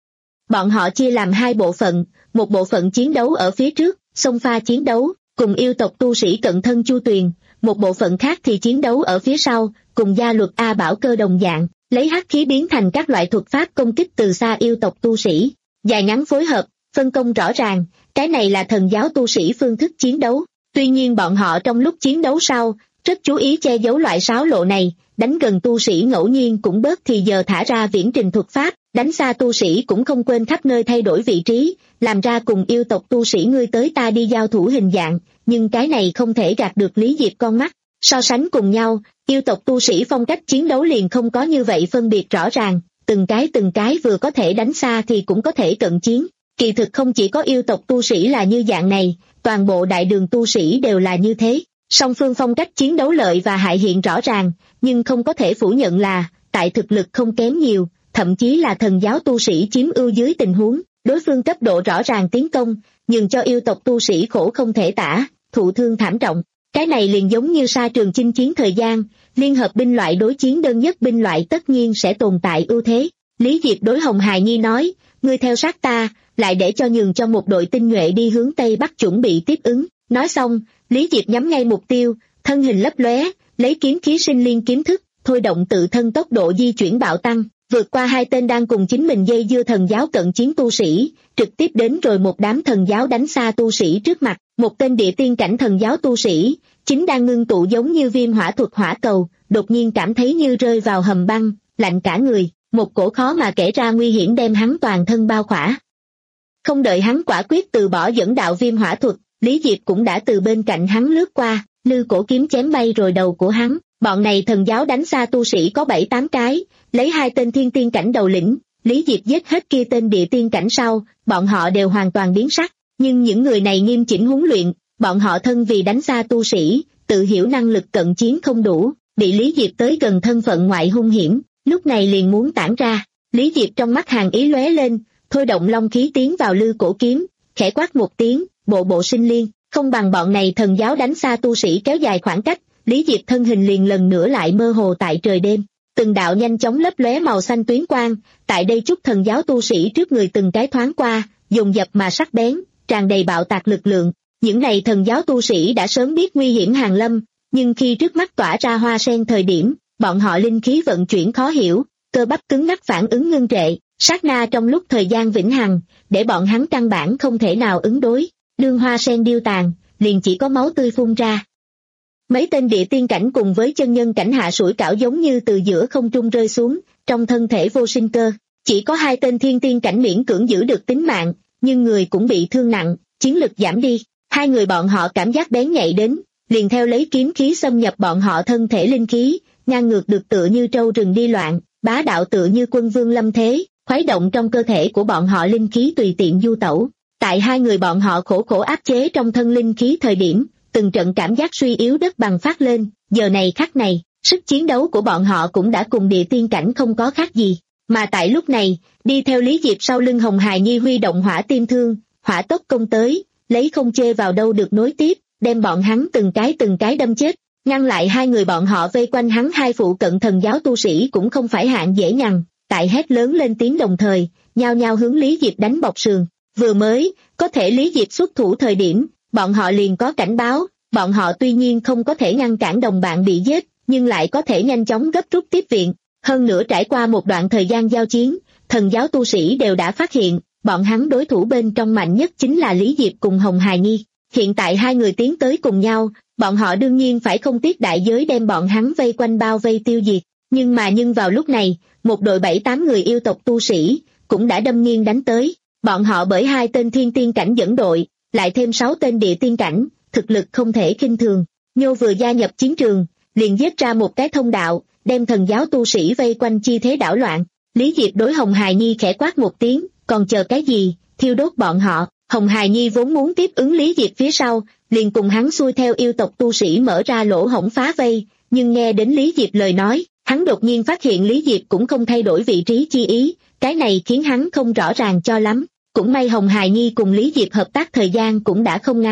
Bọn họ chia làm hai bộ phận, một bộ phận chiến đấu ở phía trước, xông pha chiến đấu, cùng yêu tộc tu sĩ cận thân Chu Tuyền, một bộ phận khác thì chiến đấu ở phía sau, cùng gia luật A Bảo Cơ đồng dạng, lấy hắc khí biến thành các loại thuật pháp công kích từ xa yêu tộc tu sĩ, dài ngắn phối hợp, phân công rõ ràng, cái này là thần giáo tu sĩ phương thức chiến đấu. Tuy nhiên bọn họ trong lúc chiến đấu sau, rất chú ý che giấu loại xáo lộ này, đánh gần tu sĩ ngẫu nhiên cũng bớt thì giờ thả ra viễn trình thuật pháp, đánh xa tu sĩ cũng không quên khắp nơi thay đổi vị trí, làm ra cùng yêu tộc tu sĩ ngươi tới ta đi giao thủ hình dạng, nhưng cái này không thể gạt được Lý Diệp con mắt. So sánh cùng nhau, yêu tộc tu sĩ phong cách chiến đấu liền không có như vậy phân biệt rõ ràng, từng cái từng cái vừa có thể đánh xa thì cũng có thể cận chiến. Kỳ thực không chỉ có yêu tộc tu sĩ là như dạng này, toàn bộ đại đường tu sĩ đều là như thế. Song phương phong cách chiến đấu lợi và hại hiện rõ ràng, nhưng không có thể phủ nhận là, tại thực lực không kém nhiều, thậm chí là thần giáo tu sĩ chiếm ưu dưới tình huống, đối phương cấp độ rõ ràng tiến công, nhưng cho yêu tộc tu sĩ khổ không thể tả, thụ thương thảm trọng. Cái này liền giống như sa trường chinh chiến thời gian, liên hợp binh loại đối chiến đơn nhất binh loại tất nhiên sẽ tồn tại ưu thế. Lý Diệp đối Hồng Hài Nhi nói, ngươi theo sát ta, lại để cho nhường cho một đội tinh nhuệ đi hướng Tây Bắc chuẩn bị tiếp ứng. Nói xong, Lý Diệp nhắm ngay mục tiêu, thân hình lấp lóe, lấy kiếm khí sinh liên kiếm thức, thôi động tự thân tốc độ di chuyển bạo tăng, vượt qua hai tên đang cùng chính mình dây dưa thần giáo cận chiến tu sĩ, trực tiếp đến rồi một đám thần giáo đánh xa tu sĩ trước mặt. Một tên địa tiên cảnh thần giáo tu sĩ, chính đang ngưng tụ giống như viêm hỏa thuật hỏa cầu, đột nhiên cảm thấy như rơi vào hầm băng, lạnh cả người, một cổ khó mà kể ra nguy hiểm đem hắn toàn thân bao khỏa. Không đợi hắn quả quyết từ bỏ dẫn đạo viêm hỏa thuật, Lý Diệp cũng đã từ bên cạnh hắn lướt qua, lư cổ kiếm chém bay rồi đầu của hắn. Bọn này thần giáo đánh xa tu sĩ có bảy tám cái, lấy hai tên thiên tiên cảnh đầu lĩnh, Lý Diệp giết hết kia tên địa tiên cảnh sau, bọn họ đều hoàn toàn biến sắc. Nhưng những người này nghiêm chỉnh huấn luyện, bọn họ thân vì đánh xa tu sĩ, tự hiểu năng lực cận chiến không đủ, bị Lý Diệp tới gần thân phận ngoại hung hiểm, lúc này liền muốn tản ra. Lý Diệp trong mắt hàng ý lóe lên, thôi động long khí tiến vào lư cổ kiếm, khẽ quát một tiếng, bộ bộ sinh liên, không bằng bọn này thần giáo đánh xa tu sĩ kéo dài khoảng cách, Lý Diệp thân hình liền lần nữa lại mơ hồ tại trời đêm. Từng đạo nhanh chóng lấp lóe màu xanh tuyến quang, tại đây chút thần giáo tu sĩ trước người từng cái thoáng qua, dồn dập mà sắc bén, tràn đầy bạo tạc lực lượng. Những này thần giáo tu sĩ đã sớm biết nguy hiểm hàng lâm, nhưng khi trước mắt tỏa ra hoa sen thời điểm, bọn họ linh khí vận chuyển khó hiểu, cơ bắp cứng ngắc phản ứng ngưng trệ, sát na trong lúc thời gian vĩnh hằng, để bọn hắn căn bản không thể nào ứng đối. Đương hoa sen điêu tàn, liền chỉ có máu tươi phun ra. Mấy tên địa tiên cảnh cùng với chân nhân cảnh hạ sủi cảo giống như từ giữa không trung rơi xuống, trong thân thể vô sinh cơ. Chỉ có hai tên thiên tiên cảnh miễn cưỡng giữ được tính mạng, nhưng người cũng bị thương nặng, chiến lực giảm đi. Hai người bọn họ cảm giác bén nhạy đến, liền theo lấy kiếm khí xâm nhập bọn họ thân thể linh khí, ngang ngược được tựa như trâu rừng đi loạn, bá đạo tựa như quân vương lâm thế, khuấy động trong cơ thể của bọn họ linh khí tùy tiện du tẩu. Tại hai người bọn họ khổ khổ áp chế trong thân linh khí thời điểm, từng trận cảm giác suy yếu đất bằng phát lên, giờ này khắc này, sức chiến đấu của bọn họ cũng đã cùng địa tiên cảnh không có khác gì. Mà tại lúc này, đi theo Lý Diệp sau lưng Hồng Hài Nhi huy động hỏa tim thương, hỏa tốc công tới, lấy không chê vào đâu được nối tiếp, đem bọn hắn từng cái từng cái đâm chết, ngăn lại hai người bọn họ vây quanh hắn. Hai phụ cận thần giáo tu sĩ cũng không phải hạng dễ nhằn, tại hét lớn lên tiếng đồng thời, nhao nhao hướng Lý Diệp đánh bọc sườn. Vừa mới, có thể Lý Diệp xuất thủ thời điểm, bọn họ liền có cảnh báo, bọn họ tuy nhiên không có thể ngăn cản đồng bạn bị giết, nhưng lại có thể nhanh chóng gấp rút tiếp viện. Hơn nữa trải qua một đoạn thời gian giao chiến, thần giáo tu sĩ đều đã phát hiện, bọn hắn đối thủ bên trong mạnh nhất chính là Lý Diệp cùng Hồng Hài Nhi. Hiện tại hai người tiến tới cùng nhau, bọn họ đương nhiên phải không tiếc đại giới đem bọn hắn vây quanh bao vây tiêu diệt. Nhưng mà nhưng vào lúc này, một đội bảy tám người yêu tộc tu sĩ, cũng đã đâm nghiêng đánh tới. Bọn họ bởi hai tên thiên tiên cảnh dẫn đội, lại thêm sáu tên địa tiên cảnh, thực lực không thể khinh thường. Nhô vừa gia nhập chiến trường, liền giết ra một cái thông đạo, đem thần giáo tu sĩ vây quanh chi thế đảo loạn. Lý Diệp đối Hồng Hài Nhi khẽ quát một tiếng, còn chờ cái gì, thiêu đốt bọn họ. Hồng Hài Nhi vốn muốn tiếp ứng Lý Diệp phía sau, liền cùng hắn xuôi theo yêu tộc tu sĩ mở ra lỗ hổng phá vây, nhưng nghe đến Lý Diệp lời nói, hắn đột nhiên phát hiện Lý Diệp cũng không thay đổi vị trí chi ý, cái này khiến hắn không rõ ràng cho lắm. Cũng may Hồng Hài Nhi cùng Lý Diệp hợp tác thời gian cũng đã không ngắn,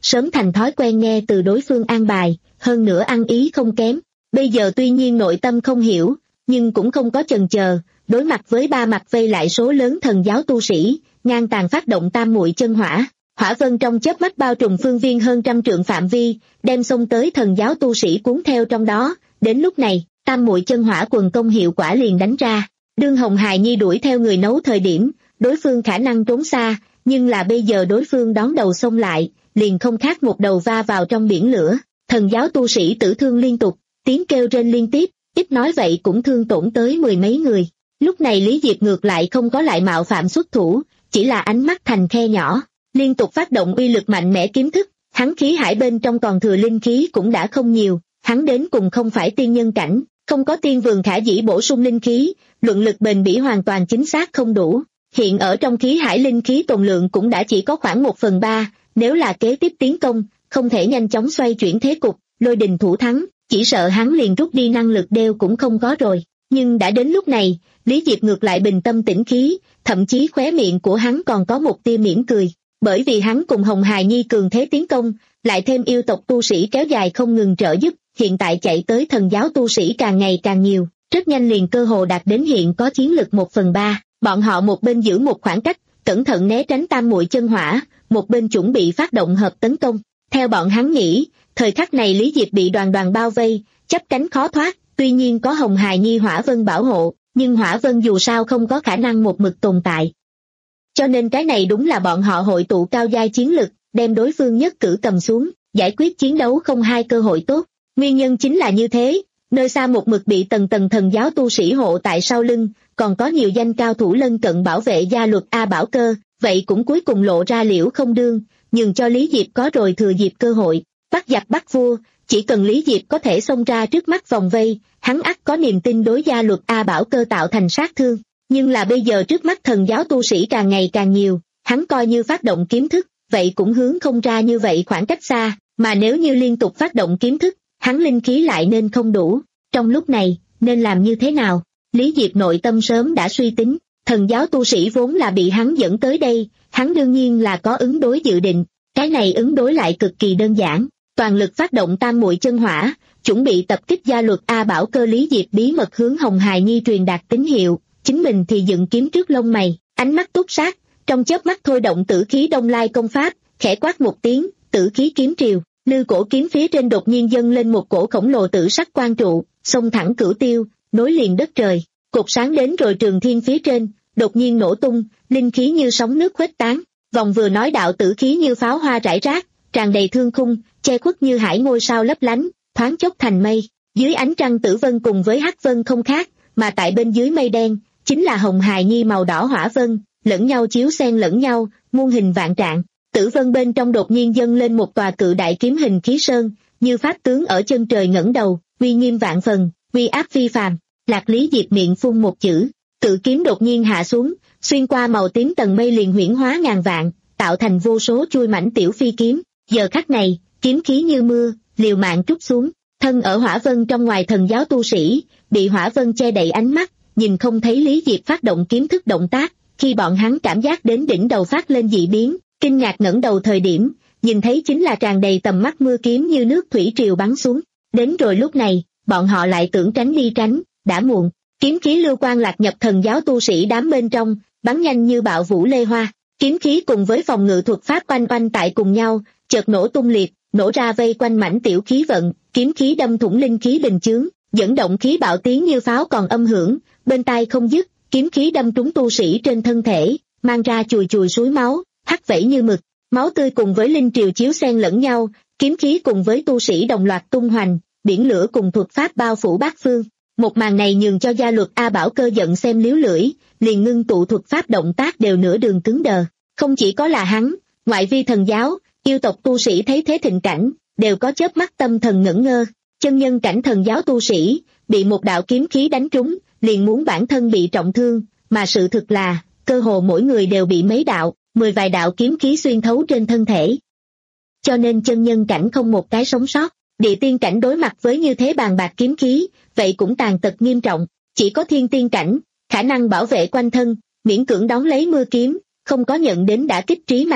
sớm thành thói quen nghe từ đối phương an bài, hơn nữa ăn ý không kém. Bây giờ tuy nhiên nội tâm không hiểu, nhưng cũng không có chần chờ, đối mặt với ba mặt vây lại số lớn thần giáo tu sĩ, ngang tàn phát động tam muội chân hỏa. Hỏa vân trong chớp mắt bao trùm phương viên hơn trăm trượng phạm vi, đem xông tới thần giáo tu sĩ cuốn theo trong đó. Đến lúc này, tam muội chân hỏa quần công hiệu quả liền đánh ra. Đương Hồng Hài Nhi đuổi theo người nấu thời điểm, đối phương khả năng trốn xa, nhưng là bây giờ đối phương đón đầu xông lại, liền không khác một đầu va vào trong biển lửa. Thần giáo tu sĩ tử thương liên tục, tiếng kêu rên liên tiếp, ít nói vậy cũng thương tổn tới mười mấy người. Lúc này Lý Diệp ngược lại không có lại mạo phạm xuất thủ, chỉ là ánh mắt thành khe nhỏ, liên tục phát động uy lực mạnh mẽ kiếm thức. Hắn khí hải bên trong còn thừa linh khí cũng đã không nhiều, hắn đến cùng không phải tiên nhân cảnh, không có tiên vườn khả dĩ bổ sung linh khí, luận lực bền bỉ hoàn toàn chính xác không đủ. Hiện ở trong khí hải linh khí tồn lượng cũng đã chỉ có khoảng một phần ba, nếu là kế tiếp tiến công, không thể nhanh chóng xoay chuyển thế cục, lôi đình thủ thắng, chỉ sợ hắn liền rút đi năng lực đeo cũng không có rồi. Nhưng đã đến lúc này, Lý Diệp ngược lại bình tâm tĩnh khí, thậm chí khóe miệng của hắn còn có một tia mỉm cười, bởi vì hắn cùng Hồng Hài Nhi cường thế tiến công, lại thêm yêu tộc tu sĩ kéo dài không ngừng trợ giúp, hiện tại chạy tới thần giáo tu sĩ càng ngày càng nhiều, rất nhanh liền cơ hồ đạt đến hiện có chiến lực một phần ba. Bọn họ một bên giữ một khoảng cách, cẩn thận né tránh tam muội chân hỏa, một bên chuẩn bị phát động hợp tấn công. Theo bọn hắn nghĩ, thời khắc này Lý Diệp bị đoàn đoàn bao vây, chắp cánh khó thoát, tuy nhiên có Hồng Hài Nhi Hỏa Vân bảo hộ, nhưng Hỏa Vân dù sao không có khả năng một mực tồn tại. Cho nên cái này đúng là bọn họ hội tụ cao giai chiến lực, đem đối phương nhất cử cầm xuống, giải quyết chiến đấu không hai cơ hội tốt. Nguyên nhân chính là như thế, nơi xa một mực bị tầng tầng thần giáo tu sĩ hộ tại sau lưng, còn có nhiều danh cao thủ lân cận bảo vệ gia luật A Bảo Cơ, vậy cũng cuối cùng lộ ra liễu không đương, nhường cho Lý Diệp có rồi thừa dịp cơ hội, bắt giặc bắt vua, chỉ cần Lý Diệp có thể xông ra trước mắt vòng vây, hắn ắt có niềm tin đối gia luật A Bảo Cơ tạo thành sát thương. Nhưng là bây giờ trước mắt thần giáo tu sĩ càng ngày càng nhiều, hắn coi như phát động kiếm thức, vậy cũng hướng không ra như vậy khoảng cách xa, mà nếu như liên tục phát động kiếm thức, hắn linh khí lại nên không đủ. Trong lúc này, nên làm như thế nào? Lý Diệp nội tâm sớm đã suy tính, thần giáo tu sĩ vốn là bị hắn dẫn tới đây, hắn đương nhiên là có ứng đối dự định, cái này ứng đối lại cực kỳ đơn giản, toàn lực phát động tam muội chân hỏa, chuẩn bị tập kích gia luật A Bảo Cơ. Lý Diệp bí mật hướng Hồng Hài Nhi truyền đạt tín hiệu, chính mình thì dựng kiếm trước lông mày, ánh mắt túc sát, trong chớp mắt thôi động tử khí Đông Lai công pháp, khẽ quát một tiếng, tử khí kiếm triều, lư cổ kiếm phía trên đột nhiên dâng lên một cổ khổng lồ tử sắc quang trụ, xông thẳng cửu tiêu, nối liền đất trời, cột sáng đến rồi trường thiên phía trên, đột nhiên nổ tung, linh khí như sóng nước khuếch tán, vòng vừa nói đạo tử khí như pháo hoa rải rác, tràn đầy thương khung, che khuất như hải ngôi sao lấp lánh, thoáng chốc thành mây, dưới ánh trăng tử vân cùng với hắc vân không khác, mà tại bên dưới mây đen, chính là Hồng Hài Nhi màu đỏ hỏa vân, lẫn nhau chiếu xen lẫn nhau, muôn hình vạn trạng. Tử vân bên trong đột nhiên dâng lên một tòa cự đại kiếm hình khí sơn, như pháp tướng ở chân trời ngẩng đầu, uy nghiêm vạn phần, uy áp phi phàm. Lạc Lý Diệp miệng phun một chữ, cự kiếm đột nhiên hạ xuống, xuyên qua màu tím tầng mây liền huyễn hóa ngàn vạn, tạo thành vô số chui mảnh tiểu phi kiếm. Giờ khắc này, kiếm khí như mưa, liều mạng trút xuống, thân ở hỏa vân trong ngoài thần giáo tu sĩ, bị hỏa vân che đậy ánh mắt, nhìn không thấy Lý Diệp phát động kiếm thức động tác. Khi bọn hắn cảm giác đến đỉnh đầu phát lên dị biến, kinh ngạc ngẩng đầu thời điểm, nhìn thấy chính là tràn đầy tầm mắt mưa kiếm như nước thủy triều bắn xuống. Đến rồi lúc này, bọn họ lại tưởng tránh đi tránh, đã muộn. Kiếm khí lưu quang lạc nhập thần giáo tu sĩ đám bên trong, bắn nhanh như bạo vũ lê hoa. Kiếm khí cùng với phòng ngự thuật pháp oanh oanh tại cùng nhau, chợt nổ tung liệt, nổ ra vây quanh mảnh tiểu khí vận, kiếm khí đâm thủng linh khí bình chướng, dẫn động khí bạo tiếng như pháo còn âm hưởng, bên tai không dứt. Kiếm khí đâm trúng tu sĩ trên thân thể, mang ra chùi chùi suối máu, hắt vẩy như mực, máu tươi cùng với linh triều chiếu xen lẫn nhau, kiếm khí cùng với tu sĩ đồng loạt tung hoành, biển lửa cùng thuật pháp bao phủ bát phương. Một màn này nhường cho gia luật A Bảo Cơ giận xem liếu lưỡi, liền ngưng tụ thuật pháp động tác đều nửa đường cứng đờ. Không chỉ có là hắn, ngoại vi thần giáo, yêu tộc tu sĩ thấy thế thịnh cảnh, đều có chớp mắt tâm thần ngẩn ngơ. Chân nhân cảnh thần giáo tu sĩ, bị một đạo kiếm khí đánh trúng, liền muốn bản thân bị trọng thương, mà sự thực là, cơ hồ mỗi người đều bị mấy đạo, mười vài đạo kiếm khí xuyên thấu trên thân thể. Cho nên chân nhân cảnh không một cái sống sót, địa tiên cảnh đối mặt với như thế bàn bạc kiếm khí, vậy cũng tàn tật nghiêm trọng, chỉ có thiên tiên cảnh, khả năng bảo vệ quanh thân, miễn cưỡng đón lấy mưa kiếm, không có nhận đến đả kích trí mạng,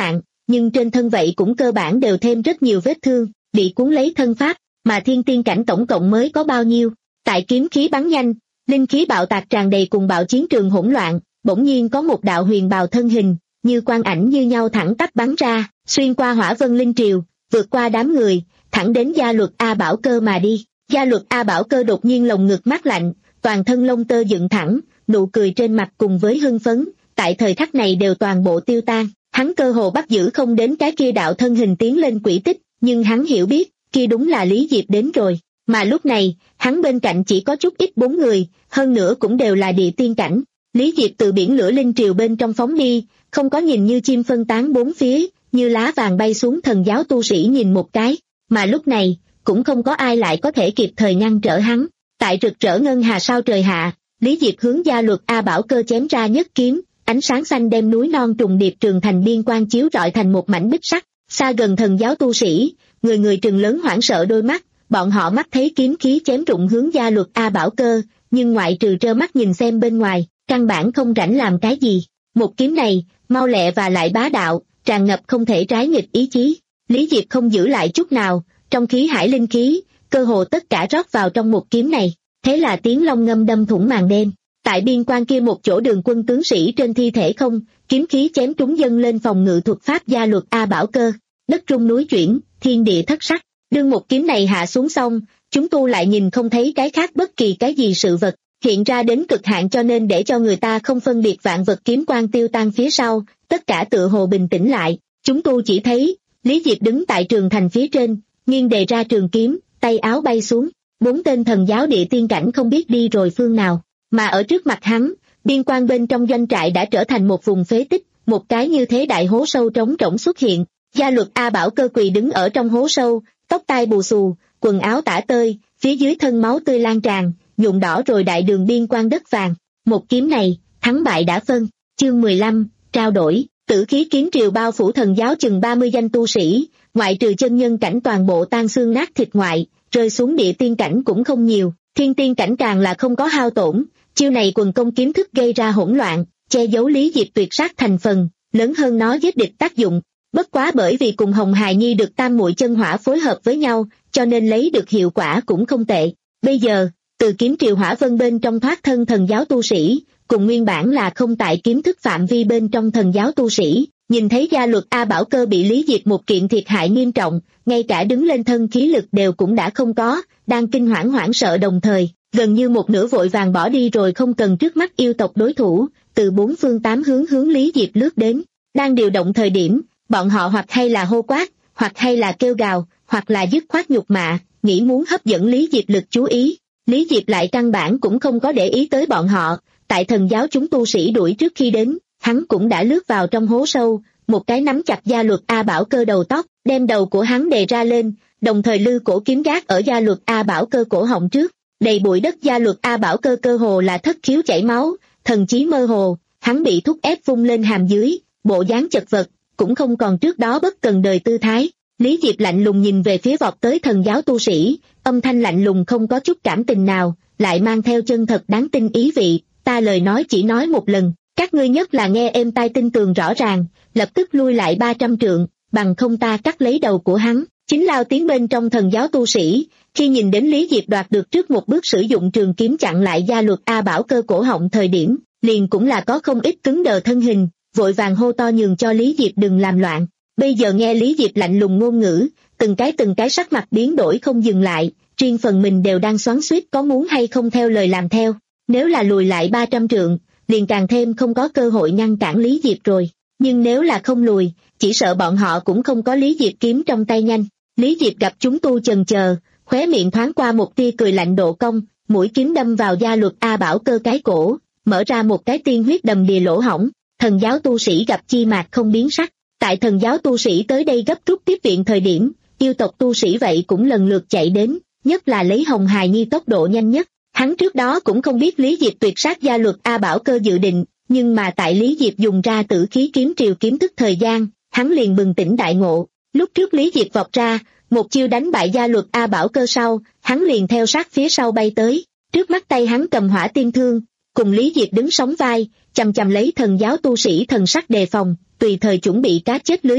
nhưng trên thân vậy cũng cơ bản đều thêm rất nhiều vết thương, bị cuốn lấy thân pháp, mà thiên tiên cảnh tổng cộng mới có bao nhiêu. Tại kiếm khí bắn nhanh, linh khí bạo tạc tràn đầy cùng bạo chiến trường hỗn loạn, bỗng nhiên có một đạo huyền bào thân hình, như quang ảnh như nhau thẳng tắp bắn ra, xuyên qua hỏa vân linh triều, vượt qua đám người, thẳng đến gia luật A Bảo Cơ mà đi. Gia luật A Bảo Cơ đột nhiên lồng ngực mát lạnh, toàn thân lông tơ dựng thẳng, nụ cười trên mặt cùng với hưng phấn, tại thời khắc này đều toàn bộ tiêu tan. Hắn cơ hồ bắt giữ không đến cái kia đạo thân hình tiến lên quỹ tích, nhưng hắn hiểu biết, kia đúng là Lý Diệp đến rồi. Mà lúc này, hắn bên cạnh chỉ có chút ít bốn người, hơn nữa cũng đều là địa tiên cảnh. Lý Diệp từ biển lửa linh triều bên trong phóng đi, không có nhìn như chim phân tán bốn phía, như lá vàng bay xuống thần giáo tu sĩ nhìn một cái, mà lúc này, cũng không có ai lại có thể kịp thời ngăn trở hắn. Tại rực rỡ ngân hà sao trời hạ, Lý Diệp hướng gia luật A Bảo Cơ chém ra nhất kiếm, ánh sáng xanh đem núi non trùng điệp trường thành biên quang chiếu rọi thành một mảnh bích sắc. Xa gần thần giáo tu sĩ, người người trừng lớn hoảng sợ đôi mắt, bọn họ mắt thấy kiếm khí chém rụng hướng gia luật A Bảo Cơ, nhưng ngoại trừ trơ mắt nhìn xem bên ngoài, căn bản không rảnh làm cái gì. Một kiếm này, mau lẹ và lại bá đạo, tràn ngập không thể trái nghịch ý chí. Lý Diệp không giữ lại chút nào, trong khí hải linh khí, cơ hồ tất cả rót vào trong một kiếm này. Thế là tiếng long ngâm đâm thủng màn đêm. Tại biên quan kia một chỗ đường quân tướng sĩ trên thi thể không, kiếm khí chém trúng dâng lên phòng ngự thuật pháp gia luật A Bảo Cơ. Đất rung núi chuyển, thiên địa thất sắc. Đương một kiếm này hạ xuống xong, chúng tu lại nhìn không thấy cái khác bất kỳ cái gì sự vật, hiện ra đến cực hạn cho nên để cho người ta không phân biệt vạn vật kiếm quang tiêu tan phía sau, tất cả tựa hồ bình tĩnh lại. Chúng tu chỉ thấy, Lý Diệp đứng tại trường thành phía trên, nghiêng đề ra trường kiếm, tay áo bay xuống, bốn tên thần giáo địa tiên cảnh không biết đi rồi phương nào, mà ở trước mặt hắn, biên quan bên trong doanh trại đã trở thành một vùng phế tích, một cái như thế đại hố sâu trống rỗng xuất hiện. Gia luật A Bảo Cơ quỳ đứng ở trong hố sâu, tóc tai bù xù, quần áo tả tơi, phía dưới thân máu tươi lan tràn, nhuộm đỏ rồi đại đường biên quan đất vàng. Một kiếm này, thắng bại đã phân. Chương mười lăm, trao đổi. Tử khí kiến triều bao phủ thần giáo chừng ba mươi danh tu sĩ, ngoại trừ chân nhân cảnh toàn bộ tan xương nát thịt ngoại, rơi xuống địa tiên cảnh cũng không nhiều, thiên tiên cảnh càng là không có hao tổn. Chiêu này quần công kiếm thức gây ra hỗn loạn, che giấu Lý Diệp tuyệt sát thành phần, lớn hơn nó giết địch tác dụng. Bất quá bởi vì cùng Hồng Hài Nhi được tam muội chân hỏa phối hợp với nhau, cho nên lấy được hiệu quả cũng không tệ. Bây giờ, từ kiếm triều hỏa vân bên trong thoát thân thần giáo tu sĩ, cùng nguyên bản là không tại kiếm thức phạm vi bên trong thần giáo tu sĩ, nhìn thấy gia luật A Bảo Cơ bị Lý Diệp một kiện thiệt hại nghiêm trọng, ngay cả đứng lên thân khí lực đều cũng đã không có, đang kinh hoảng hoảng sợ đồng thời, gần như một nửa vội vàng bỏ đi rồi không cần trước mắt yêu tộc đối thủ, từ bốn phương tám hướng hướng Lý Diệp lướt đến. Đang điều động thời điểm, bọn họ hoặc hay là hô quát, hoặc hay là kêu gào, hoặc là dứt khoát nhục mạ, nghĩ muốn hấp dẫn Lý Diệp lực chú ý. Lý Diệp lại căn bản cũng không có để ý tới bọn họ, tại thần giáo chúng tu sĩ đuổi trước khi đến, hắn cũng đã lướt vào trong hố sâu, một cái nắm chặt gia luật A Bảo Cơ đầu tóc, đem đầu của hắn đè ra lên, đồng thời lư cổ kiếm gác ở gia luật A Bảo Cơ cổ họng trước. Đầy bụi đất gia luật A Bảo Cơ cơ hồ là thất khiếu chảy máu, thần trí mơ hồ, hắn bị thúc ép vung lên hàm dưới, bộ dáng chật vật, cũng không còn trước đó bất cần đời tư thái. Lý Diệp lạnh lùng nhìn về phía vọt tới thần giáo tu sĩ, âm thanh lạnh lùng không có chút cảm tình nào, lại mang theo chân thật đáng tin ý vị. Ta lời nói chỉ nói một lần, các ngươi nhất là nghe êm tai tin tường rõ ràng, lập tức lui lại ba trăm trượng, bằng không ta cắt lấy đầu của hắn. Chính lao tiến bên trong thần giáo tu sĩ, khi nhìn đến Lý Diệp đoạt được trước một bước sử dụng trường kiếm chặn lại gia luật A Bảo Cơ cổ họng thời điểm, liền cũng là có không ít cứng đờ thân hình, vội vàng hô to nhường cho Lý Diệp đừng làm loạn. Bây giờ nghe Lý Diệp lạnh lùng ngôn ngữ, từng cái từng cái sắc mặt biến đổi không dừng lại, riêng phần mình đều đang xoắn xuýt có muốn hay không theo lời làm theo. Nếu là lùi lại ba trăm trượng, liền càng thêm không có cơ hội ngăn cản Lý Diệp rồi. Nhưng nếu là không lùi, chỉ sợ bọn họ cũng không có Lý Diệp kiếm trong tay nhanh. Lý Diệp gặp chúng tu chần chờ, khóe miệng thoáng qua một tia cười lạnh độ cong, mũi kiếm đâm vào gia luật A Bảo Cơ cái cổ, mở ra một cái tiên huyết đầm đìa lỗ hổng. Thần giáo tu sĩ gặp chi mạc không biến sắc. Tại thần giáo tu sĩ tới đây gấp rút tiếp viện thời điểm, yêu tộc tu sĩ vậy cũng lần lượt chạy đến, nhất là lấy Hồng Hài Nhi tốc độ nhanh nhất. Hắn trước đó cũng không biết Lý Diệp tuyệt sát gia luật A Bảo Cơ dự định, nhưng mà tại Lý Diệp dùng ra tử khí kiếm triều kiếm thức thời gian, hắn liền bừng tỉnh đại ngộ. Lúc trước Lý Diệp vọt ra, một chiêu đánh bại gia luật A Bảo Cơ sau, hắn liền theo sát phía sau bay tới. Trước mắt tay hắn cầm hỏa tiên thương, cùng Lý Diệp đứng sóng vai, chằm chằm lấy thần giáo tu sĩ thần sắc đề phòng, tùy thời chuẩn bị cá chết lưới rách.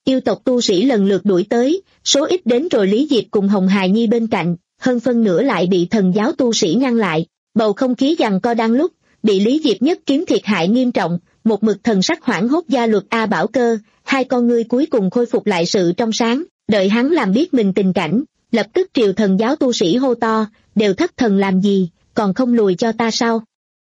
Yêu tộc tu sĩ lần lượt đuổi tới, số ít đến rồi Lý Diệp cùng Hồng Hài Nhi bên cạnh, hơn phân nửa lại bị thần giáo tu sĩ ngăn lại. Bầu không khí giằng co đang lúc, bị Lý Diệp nhất kiếm thiệt hại nghiêm trọng, một mực thần sắc hoảng hốt Gia Luật A Bảo Cơ, hai con ngươi cuối cùng khôi phục lại sự trong sáng, đợi hắn làm biết mình tình cảnh, lập tức triều thần giáo tu sĩ hô to, đều thất thần làm gì, còn không lùi cho ta sao?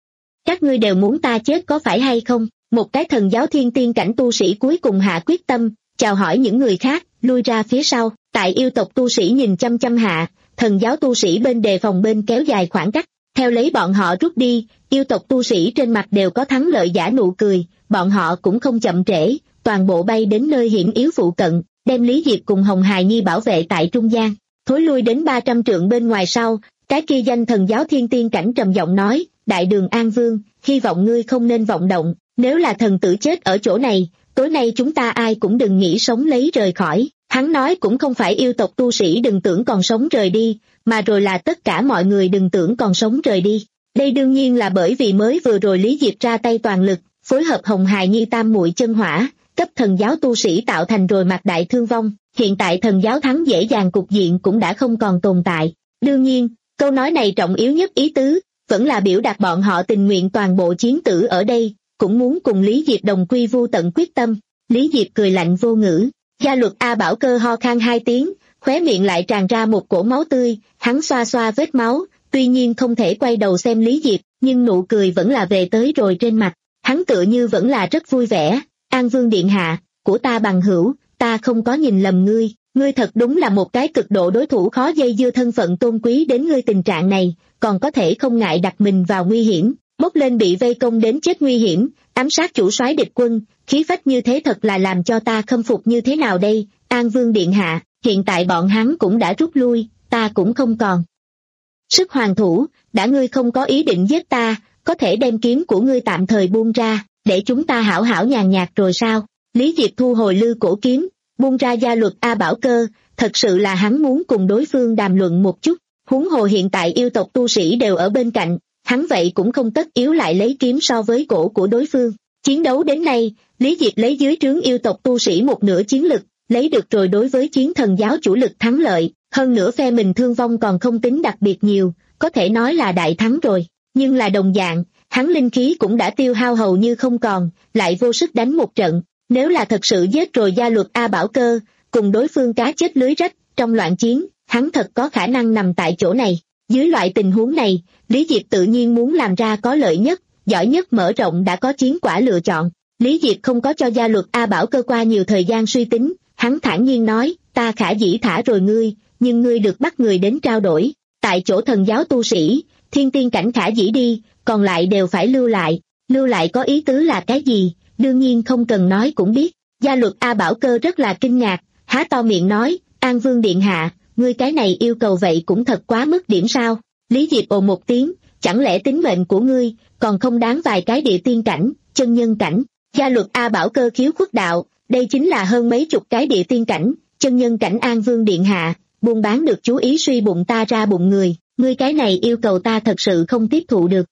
Các ngươi đều muốn ta chết có phải hay không? Một cái thần giáo thiên tiên cảnh tu sĩ cuối cùng hạ quyết tâm, chào hỏi những người khác, lui ra phía sau. Tại yêu tộc tu sĩ nhìn chăm chăm hạ, thần giáo tu sĩ bên đề phòng bên kéo dài khoảng cách, theo lấy bọn họ rút đi, yêu tộc tu sĩ trên mặt đều có thắng lợi giả nụ cười, bọn họ cũng không chậm trễ, toàn bộ bay đến nơi hiểm yếu phụ cận, đem Lý Diệp cùng Hồng Hài Nhi bảo vệ tại trung gian, thối lui đến ba trăm trượng bên ngoài sau, cái kia danh thần giáo thiên tiên cảnh trầm giọng nói, Đại Đường An Vương, hy vọng ngươi không nên vọng động, nếu là thần tử chết ở chỗ này, tối nay chúng ta ai cũng đừng nghĩ sống lấy rời khỏi. Hắn nói cũng không phải yêu tộc tu sĩ đừng tưởng còn sống rời đi, mà rồi là tất cả mọi người đừng tưởng còn sống rời đi. Đây đương nhiên là bởi vì mới vừa rồi Lý Diệp ra tay toàn lực, phối hợp Hồng Hài Nhi tam muội chân hỏa, cấp thần giáo tu sĩ tạo thành rồi mặt đại thương vong, hiện tại thần giáo thắng dễ dàng cục diện cũng đã không còn tồn tại. Đương nhiên, câu nói này trọng yếu nhất ý tứ, vẫn là biểu đạt bọn họ tình nguyện toàn bộ chiến tử ở đây, cũng muốn cùng Lý Diệp đồng quy vu tận quyết tâm. Lý Diệp cười lạnh vô ngữ. Gia Luật A Bảo Cơ ho khan hai tiếng, khóe miệng lại tràn ra một cổ máu tươi, hắn xoa xoa vết máu, tuy nhiên không thể quay đầu xem Lý Diệp, nhưng nụ cười vẫn là về tới rồi trên mặt, hắn tựa như vẫn là rất vui vẻ. An Vương điện hạ, của ta bằng hữu, ta không có nhìn lầm ngươi, ngươi thật đúng là một cái cực độ đối thủ khó dây dưa, thân phận tôn quý đến ngươi tình trạng này, còn có thể không ngại đặt mình vào nguy hiểm, bốc lên bị vây công đến chết nguy hiểm, ám sát chủ soái địch quân, khí phách như thế thật là làm cho ta khâm phục như thế nào đây. An Vương điện hạ, hiện tại bọn hắn cũng đã rút lui, ta cũng không còn sức hoàn thủ, đã ngươi không có ý định giết ta, có thể đem kiếm của ngươi tạm thời buông ra, để chúng ta hảo hảo nhàn nhạt rồi sao? Lý Diệp thu hồi lư cổ kiếm, buông ra Gia Luật A Bảo Cơ, thật sự là hắn muốn cùng đối phương đàm luận một chút, huống hồ hiện tại yêu tộc tu sĩ đều ở bên cạnh, hắn vậy cũng không tất yếu lại lấy kiếm so với cổ của đối phương. Chiến đấu đến nay, Lý Diệp lấy dưới trướng yêu tộc tu sĩ một nửa chiến lực, lấy được rồi đối với chiến thần giáo chủ lực thắng lợi, hơn nữa phe mình thương vong còn không tính đặc biệt nhiều, có thể nói là đại thắng rồi. Nhưng là đồng dạng, hắn linh khí cũng đã tiêu hao hầu như không còn, lại vô sức đánh một trận. Nếu là thật sự giết rồi Gia Luật A Bảo Cơ, cùng đối phương cá chết lưới rách, trong loạn chiến, hắn thật có khả năng nằm tại chỗ này. Dưới loại tình huống này, Lý Diệp tự nhiên muốn làm ra có lợi nhất, giỏi nhất mở rộng đã có chiến quả lựa chọn. Lý Diệp không có cho Gia Luật A Bảo Cơ qua nhiều thời gian suy tính, hắn thản nhiên nói, ta khả dĩ thả rồi ngươi, nhưng ngươi được bắt người đến trao đổi. Tại chỗ thần giáo tu sĩ, thiên tiên cảnh khả dĩ đi, còn lại đều phải lưu lại. Lưu lại có ý tứ là cái gì, đương nhiên không cần nói cũng biết. Gia Luật A Bảo Cơ rất là kinh ngạc, há to miệng nói, An Vương điện hạ, ngươi cái này yêu cầu vậy cũng thật quá mức điểm sao? Lý Diệp ồ một tiếng, chẳng lẽ tính mệnh của ngươi còn không đáng vài cái địa tiên cảnh, chân nhân cảnh? Gia Luật A Bảo Cơ khiếu khuất đạo, đây chính là hơn mấy chục cái địa tiên cảnh, chân nhân cảnh. An Vương điện hạ, buôn bán được chú ý suy bụng ta ra bụng người, ngươi cái này yêu cầu ta thật sự không tiếp thụ được.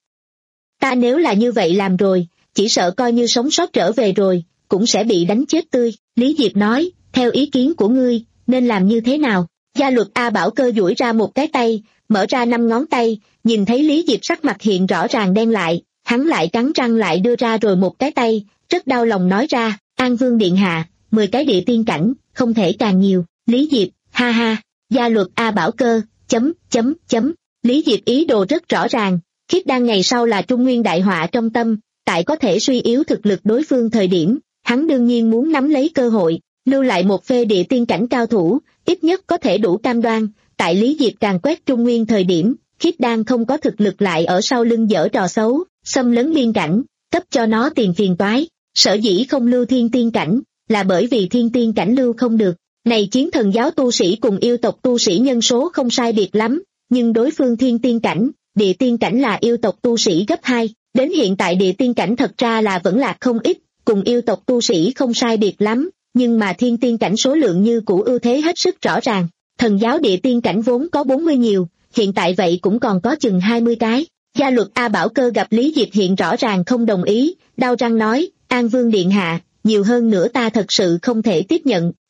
Ta nếu là như vậy làm rồi, chỉ sợ coi như sống sót trở về rồi, cũng sẽ bị đánh chết tươi. Lý Diệp nói, theo ý kiến của ngươi, nên làm như thế nào? Gia Luật A Bảo Cơ duỗi ra một cái tay, mở ra năm ngón tay, nhìn thấy Lý Diệp sắc mặt hiện rõ ràng đen lại, hắn lại cắn răng lại đưa ra rồi một cái tay, rất đau lòng nói ra, An Vương điện hạ, mười cái địa tiên cảnh, không thể càng nhiều. Lý Diệp, ha ha. Gia Luật A Bảo Cơ, chấm, chấm, chấm. Lý Diệp ý đồ rất rõ ràng, Khiết Đan ngày sau là Trung Nguyên đại họa trong tâm, tại có thể suy yếu thực lực đối phương thời điểm, hắn đương nhiên muốn nắm lấy cơ hội, lưu lại một phê địa tiên cảnh cao thủ, ít nhất có thể đủ cam đoan, tại Lý Diệp càng quét Trung Nguyên thời điểm, Khiết Đan không có thực lực lại ở sau lưng dở trò xấu, xâm lấn biên cảnh, cấp cho nó tiền phiền toái. Sở dĩ không lưu thiên tiên cảnh, là bởi vì thiên tiên cảnh lưu không được. Này chiến thần giáo tu sĩ cùng yêu tộc tu sĩ nhân số không sai biệt lắm, nhưng đối phương thiên tiên cảnh, địa tiên cảnh là yêu tộc tu sĩ gấp hai, đến hiện tại địa tiên cảnh thật ra là vẫn là không ít, cùng yêu tộc tu sĩ không sai biệt lắm, nhưng mà thiên tiên cảnh số lượng như cũ ưu thế hết sức rõ ràng. Thần giáo địa tiên cảnh vốn có bốn mươi nhiều, hiện tại vậy cũng còn có chừng hai mươi cái. Gia Luật A Bảo Cơ gặp Lý Diệp hiện rõ ràng không đồng ý, đau răng nói, An Vương điện hạ, nhiều hơn nữa ta thật sự không thể tiếp nhận,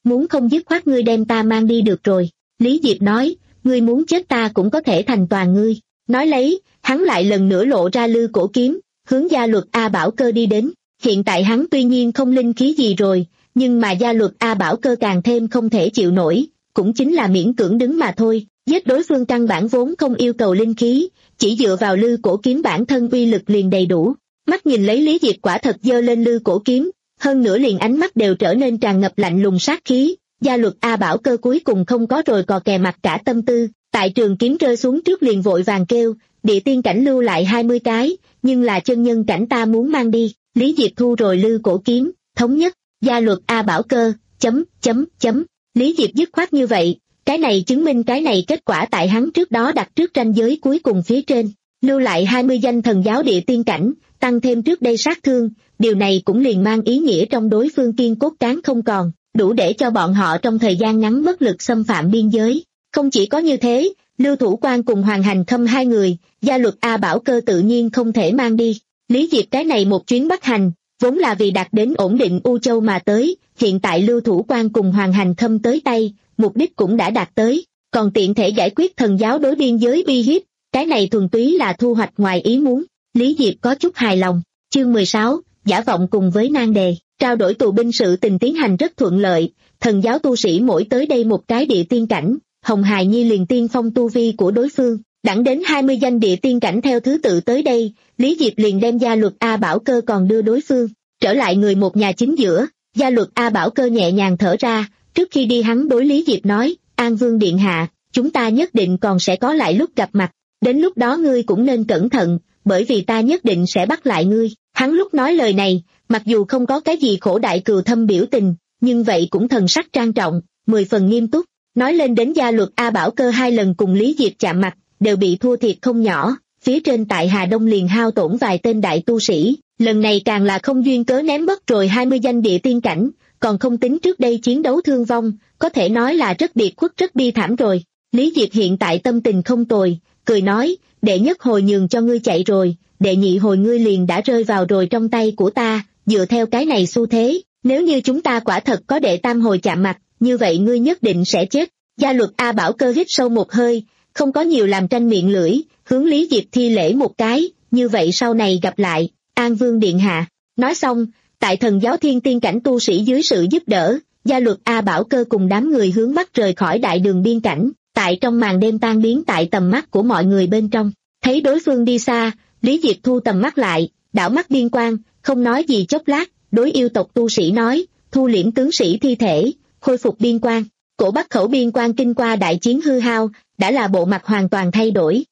muốn không dứt khoát ngươi đem ta mang đi được rồi. Lý Diệp nói, ngươi muốn chết ta cũng có thể thành toàn ngươi. Nói lấy, hắn lại lần nữa lộ ra lư cổ kiếm, hướng gia luật A Bảo Cơ đi đến. Hiện tại hắn tuy nhiên không linh khí gì rồi, nhưng mà gia luật A Bảo Cơ càng thêm không thể chịu nổi, cũng chính là miễn cưỡng đứng mà thôi. Giết đối phương căn bản vốn không yêu cầu linh khí, chỉ dựa vào lư cổ kiếm bản thân uy lực liền đầy đủ. Mắt nhìn lấy Lý Diệp quả thật giơ lên lư cổ kiếm, hơn nữa liền ánh mắt đều trở nên tràn ngập lạnh lùng sát khí. Gia luật A Bảo Cơ cuối cùng không có rồi cò kè mặt cả tâm tư, tại trường kiếm rơi xuống trước liền vội vàng kêu, địa tiên cảnh lưu lại hai mươi cái, nhưng là chân nhân cảnh ta muốn mang đi. Lý Diệp thu rồi lư cổ kiếm, thống nhất, gia luật A Bảo Cơ, chấm, chấm, chấm. Lý Diệp dứt khoát như vậy, cái này chứng minh cái này kết quả tại hắn trước đó đặt trước ranh giới cuối cùng phía trên, lưu lại hai mươi danh thần giáo địa tiên cảnh, tăng thêm trước đây sát thương, điều này cũng liền mang ý nghĩa trong đối phương kiên cốt cán không còn, đủ để cho bọn họ trong thời gian ngắn bất lực xâm phạm biên giới. Không chỉ có như thế, Lưu Thủ Quan cùng Hoàng Hành Khâm hai người, gia luật A Bảo Cơ tự nhiên không thể mang đi. Lý Diệp cái này một chuyến Bắc hành, vốn là vì đạt đến ổn định U Châu mà tới, hiện tại Lưu Thủ Quan cùng Hoàng Hành Khâm tới tay, mục đích cũng đã đạt tới, còn tiện thể giải quyết thần giáo đối biên giới uy hiếp, cái này thuần túy là thu hoạch ngoài ý muốn. Lý Diệp có chút hài lòng. Chương mười sáu, giả vọng cùng với nan đề, trao đổi tù binh sự tình tiến hành rất thuận lợi, thần giáo tu sĩ mỗi tới đây một cái địa tiên cảnh, Hồng Hài Nhi liền tiên phong tu vi của đối phương, đẳng đến hai mươi danh địa tiên cảnh theo thứ tự tới đây, Lý Diệp liền đem gia luật A Bảo Cơ còn đưa đối phương, trở lại người một nhà chính giữa. Gia luật A Bảo Cơ nhẹ nhàng thở ra, trước khi đi hắn đối Lý Diệp nói, An Vương Điện Hạ, chúng ta nhất định còn sẽ có lại lúc gặp mặt, đến lúc đó ngươi cũng nên cẩn thận, bởi vì ta nhất định sẽ bắt lại ngươi. Hắn lúc nói lời này, mặc dù không có cái gì khổ đại cừu thâm biểu tình, nhưng vậy cũng thần sắc trang trọng, mười phần nghiêm túc. Nói lên đến gia luật A Bảo Cơ hai lần cùng Lý Diệp chạm mặt, đều bị thua thiệt không nhỏ, phía trên tại Hà Đông liền hao tổn vài tên đại tu sĩ, lần này càng là không duyên cớ ném mất rồi hai mươi danh địa tiên cảnh, còn không tính trước đây chiến đấu thương vong, có thể nói là rất biệt khuất rất bi thảm rồi. Lý Diệp hiện tại tâm tình không tồi, cười nói, đệ nhất hồi nhường cho ngươi chạy rồi, đệ nhị hồi ngươi liền đã rơi vào rồi trong tay của ta, dựa theo cái này xu thế, nếu như chúng ta quả thật có đệ tam hồi chạm mặt, như vậy ngươi nhất định sẽ chết. Gia luật A Bảo Cơ hít sâu một hơi, không có nhiều làm tranh miệng lưỡi, hướng Lý Diệp thi lễ một cái, như vậy sau này gặp lại, An Vương Điện Hạ. Nói xong, tại thần giáo thiên tiên cảnh tu sĩ dưới sự giúp đỡ, gia luật A Bảo Cơ cùng đám người hướng bắc rời khỏi đại đường biên cảnh, tại trong màn đêm tan biến tại tầm mắt của mọi người bên trong. Thấy đối phương đi xa, Lý Diệp thu tầm mắt lại, đảo mắt biên quan, không nói gì chốc lát, đối yêu tộc tu sĩ nói, thu liễm tướng sĩ thi thể, khôi phục biên quan. Cổ Bắc khẩu biên quan kinh qua đại chiến hư hao, đã là bộ mặt hoàn toàn thay đổi.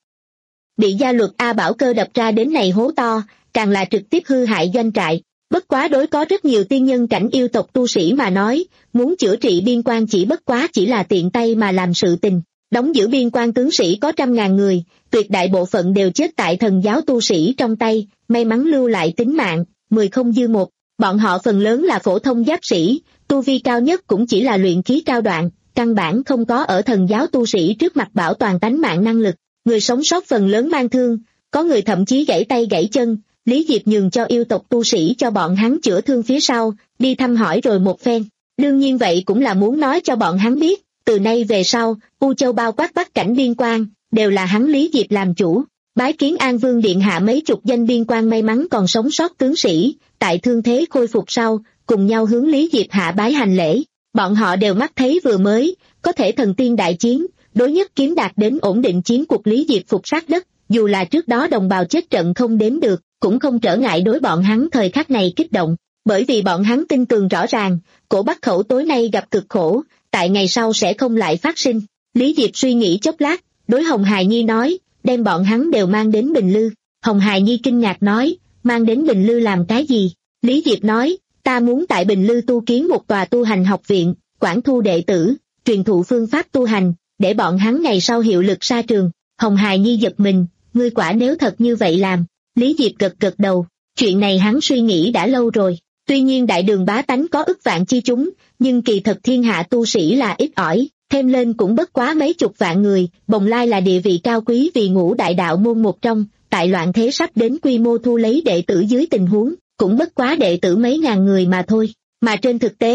Bị gia luật A Bảo Cơ đập ra đến này hố to, càng là trực tiếp hư hại doanh trại. Bất quá đối có rất nhiều tiên nhân cảnh yêu tộc tu sĩ mà nói, muốn chữa trị biên quan chỉ bất quá chỉ là tiện tay mà làm sự tình. Đóng giữ biên quan tướng sĩ có trăm ngàn người, tuyệt đại bộ phận đều chết tại thần giáo tu sĩ trong tay, may mắn lưu lại tính mạng, mười không dư một. Bọn họ phần lớn là phổ thông giáp sĩ, tu vi cao nhất cũng chỉ là luyện khí cao đoạn, căn bản không có ở thần giáo tu sĩ trước mặt bảo toàn tánh mạng năng lực. Người sống sót phần lớn mang thương, có người thậm chí gãy tay gãy chân. Lý Diệp nhường cho yêu tộc tu sĩ cho bọn hắn chữa thương phía sau, đi thăm hỏi rồi một phen. Đương nhiên vậy cũng là muốn nói cho bọn hắn biết, từ nay về sau, U Châu bao quát bắc cảnh biên quan, đều là hắn Lý Diệp làm chủ. Bái kiến An Vương Điện Hạ mấy chục danh biên quan may mắn còn sống sót tướng sĩ, tại thương thế khôi phục sau, cùng nhau hướng Lý Diệp hạ bái hành lễ. Bọn họ đều mắt thấy vừa mới, có thể thần tiên đại chiến, đối nhất kiếm đạt đến ổn định chiến cuộc Lý Diệp phục sát đất, dù là trước đó đồng bào chết trận không đếm được, cũng không trở ngại đối bọn hắn thời khắc này kích động, bởi vì bọn hắn tin tưởng rõ ràng, cổ Bắc khẩu tối nay gặp cực khổ, tại ngày sau sẽ không lại phát sinh. Lý Diệp suy nghĩ chốc lát, đối Hồng Hài Nhi nói, đem bọn hắn đều mang đến Bình Lư. Hồng Hài Nhi kinh ngạc nói, mang đến Bình Lư làm cái gì? Lý Diệp nói, ta muốn tại Bình Lư tu kiến một tòa tu hành học viện, quản thu đệ tử, truyền thụ phương pháp tu hành, để bọn hắn ngày sau hiệu lực ra trường. Hồng Hài Nhi giật mình, ngươi quả nếu thật như vậy làm. Lý Diệp gật gật đầu, chuyện này hắn suy nghĩ đã lâu rồi. Tuy nhiên đại đường bá tánh có ức vạn chi chúng, nhưng kỳ thật thiên hạ tu sĩ là ít ỏi, thêm lên cũng bất quá mấy chục vạn người. Bồng Lai là địa vị cao quý vì ngũ đại đạo môn một trong, tại loạn thế sắp đến quy mô thu lấy đệ tử dưới tình huống, cũng bất quá đệ tử mấy ngàn người mà thôi. Mà trên thực tế,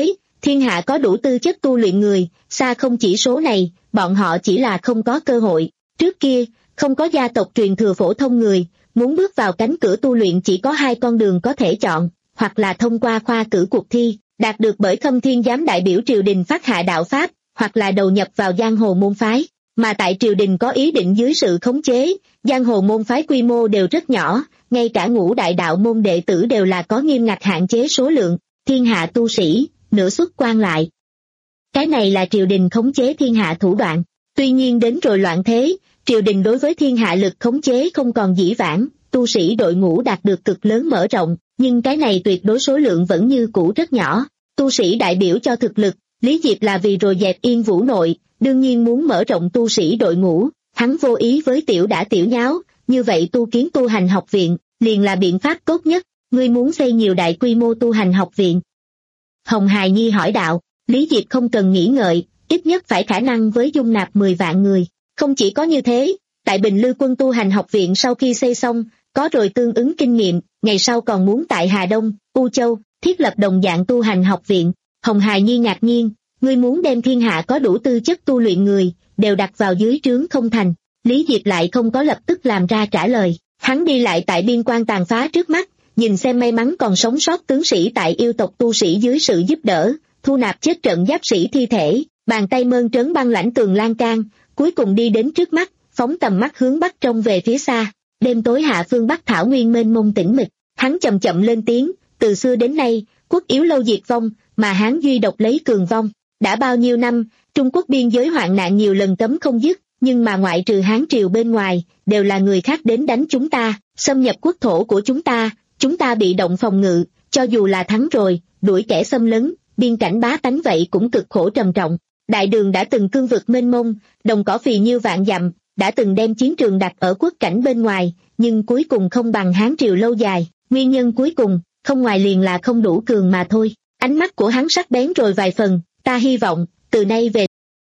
Thiên hạ có đủ tư chất tu luyện người, xa không chỉ số này, bọn họ chỉ là không có cơ hội. Trước kia, không có gia tộc truyền thừa phổ thông người, muốn bước vào cánh cửa tu luyện chỉ có hai con đường có thể chọn, hoặc là thông qua khoa cử cuộc thi, đạt được bởi Khâm Thiên giám đại biểu triều đình phát hạ đạo pháp, hoặc là đầu nhập vào giang hồ môn phái. Mà tại triều đình có ý định dưới sự khống chế, giang hồ môn phái quy mô đều rất nhỏ, ngay cả ngũ đại đạo môn đệ tử đều là có nghiêm ngặt hạn chế số lượng, thiên hạ tu sĩ, nửa xuất quan lại. Cái này là triều đình khống chế thiên hạ thủ đoạn. Tuy nhiên đến rồi loạn thế, triều đình đối với thiên hạ lực khống chế không còn dĩ vãng, tu sĩ đội ngũ đạt được cực lớn mở rộng, nhưng cái này tuyệt đối số lượng vẫn như cũ rất nhỏ. Tu sĩ đại biểu cho thực lực, Lý Diệp là vì rồi dẹp yên Vũ Nội, đương nhiên muốn mở rộng tu sĩ đội ngũ, hắn vô ý với tiểu đã tiểu nháo, như vậy tu kiến tu hành học viện, liền là biện pháp tốt nhất, ngươi muốn xây nhiều đại quy mô tu hành học viện. Hồng Hài Nhi hỏi đạo, Lý Diệp không cần nghĩ ngợi, ít nhất phải khả năng với dung nạp mười vạn người. Không chỉ có như thế, tại Bình Lư quân tu hành học viện sau khi xây xong, có rồi tương ứng kinh nghiệm, ngày sau còn muốn tại Hà Đông, U Châu, thiết lập đồng dạng tu hành học viện. Hồng Hài Nhi ngạc nhiên, ngươi muốn đem thiên hạ có đủ tư chất tu luyện người, đều đặt vào dưới trướng không thành. Lý Diệp lại không có lập tức làm ra trả lời, hắn đi lại tại biên quan tàn phá trước mắt, nhìn xem may mắn còn sống sót tướng sĩ tại yêu tộc tu sĩ dưới sự giúp đỡ, thu nạp chết trận giáp sĩ thi thể, bàn tay mơn trớn băng lãnh tường lan can, cuối cùng đi đến trước mắt, phóng tầm mắt hướng bắc trông về phía xa. Đêm tối hạ phương Bắc thảo nguyên mênh mông tĩnh mịch, hắn chậm chậm lên tiếng, từ xưa đến nay, quốc yếu lâu diệt vong, mà Hán duy độc lấy cường vong. Đã bao nhiêu năm, Trung Quốc biên giới hoạn nạn nhiều lần cấm không dứt, nhưng mà ngoại trừ Hán triều bên ngoài, đều là người khác đến đánh chúng ta, xâm nhập quốc thổ của chúng ta, chúng ta bị động phòng ngự, cho dù là thắng rồi, đuổi kẻ xâm lấn, biên cảnh bá tánh vậy cũng cực khổ trầm trọng. Đại đường đã từng cương vực mênh mông, đồng cỏ phì nhiêu vạn dặm, đã từng đem chiến trường đặt ở quốc cảnh bên ngoài, nhưng cuối cùng không bằng Hán triều lâu dài, nguyên nhân cuối cùng, không ngoài liền là không đủ cường mà thôi. Ánh mắt của hắn sắc bén rồi vài phần, ta hy vọng, từ nay về.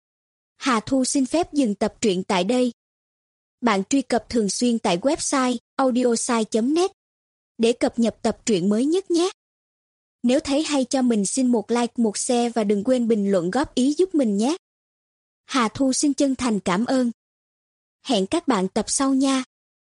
Hà Thu xin phép dừng tập truyện tại đây. Bạn truy cập thường xuyên tại website audiosai chấm net để cập nhật tập truyện mới nhất nhé. Nếu thấy hay cho mình xin một like, một share và đừng quên bình luận góp ý giúp mình nhé. Hà Thu xin chân thành cảm ơn. Hẹn các bạn tập sau nha.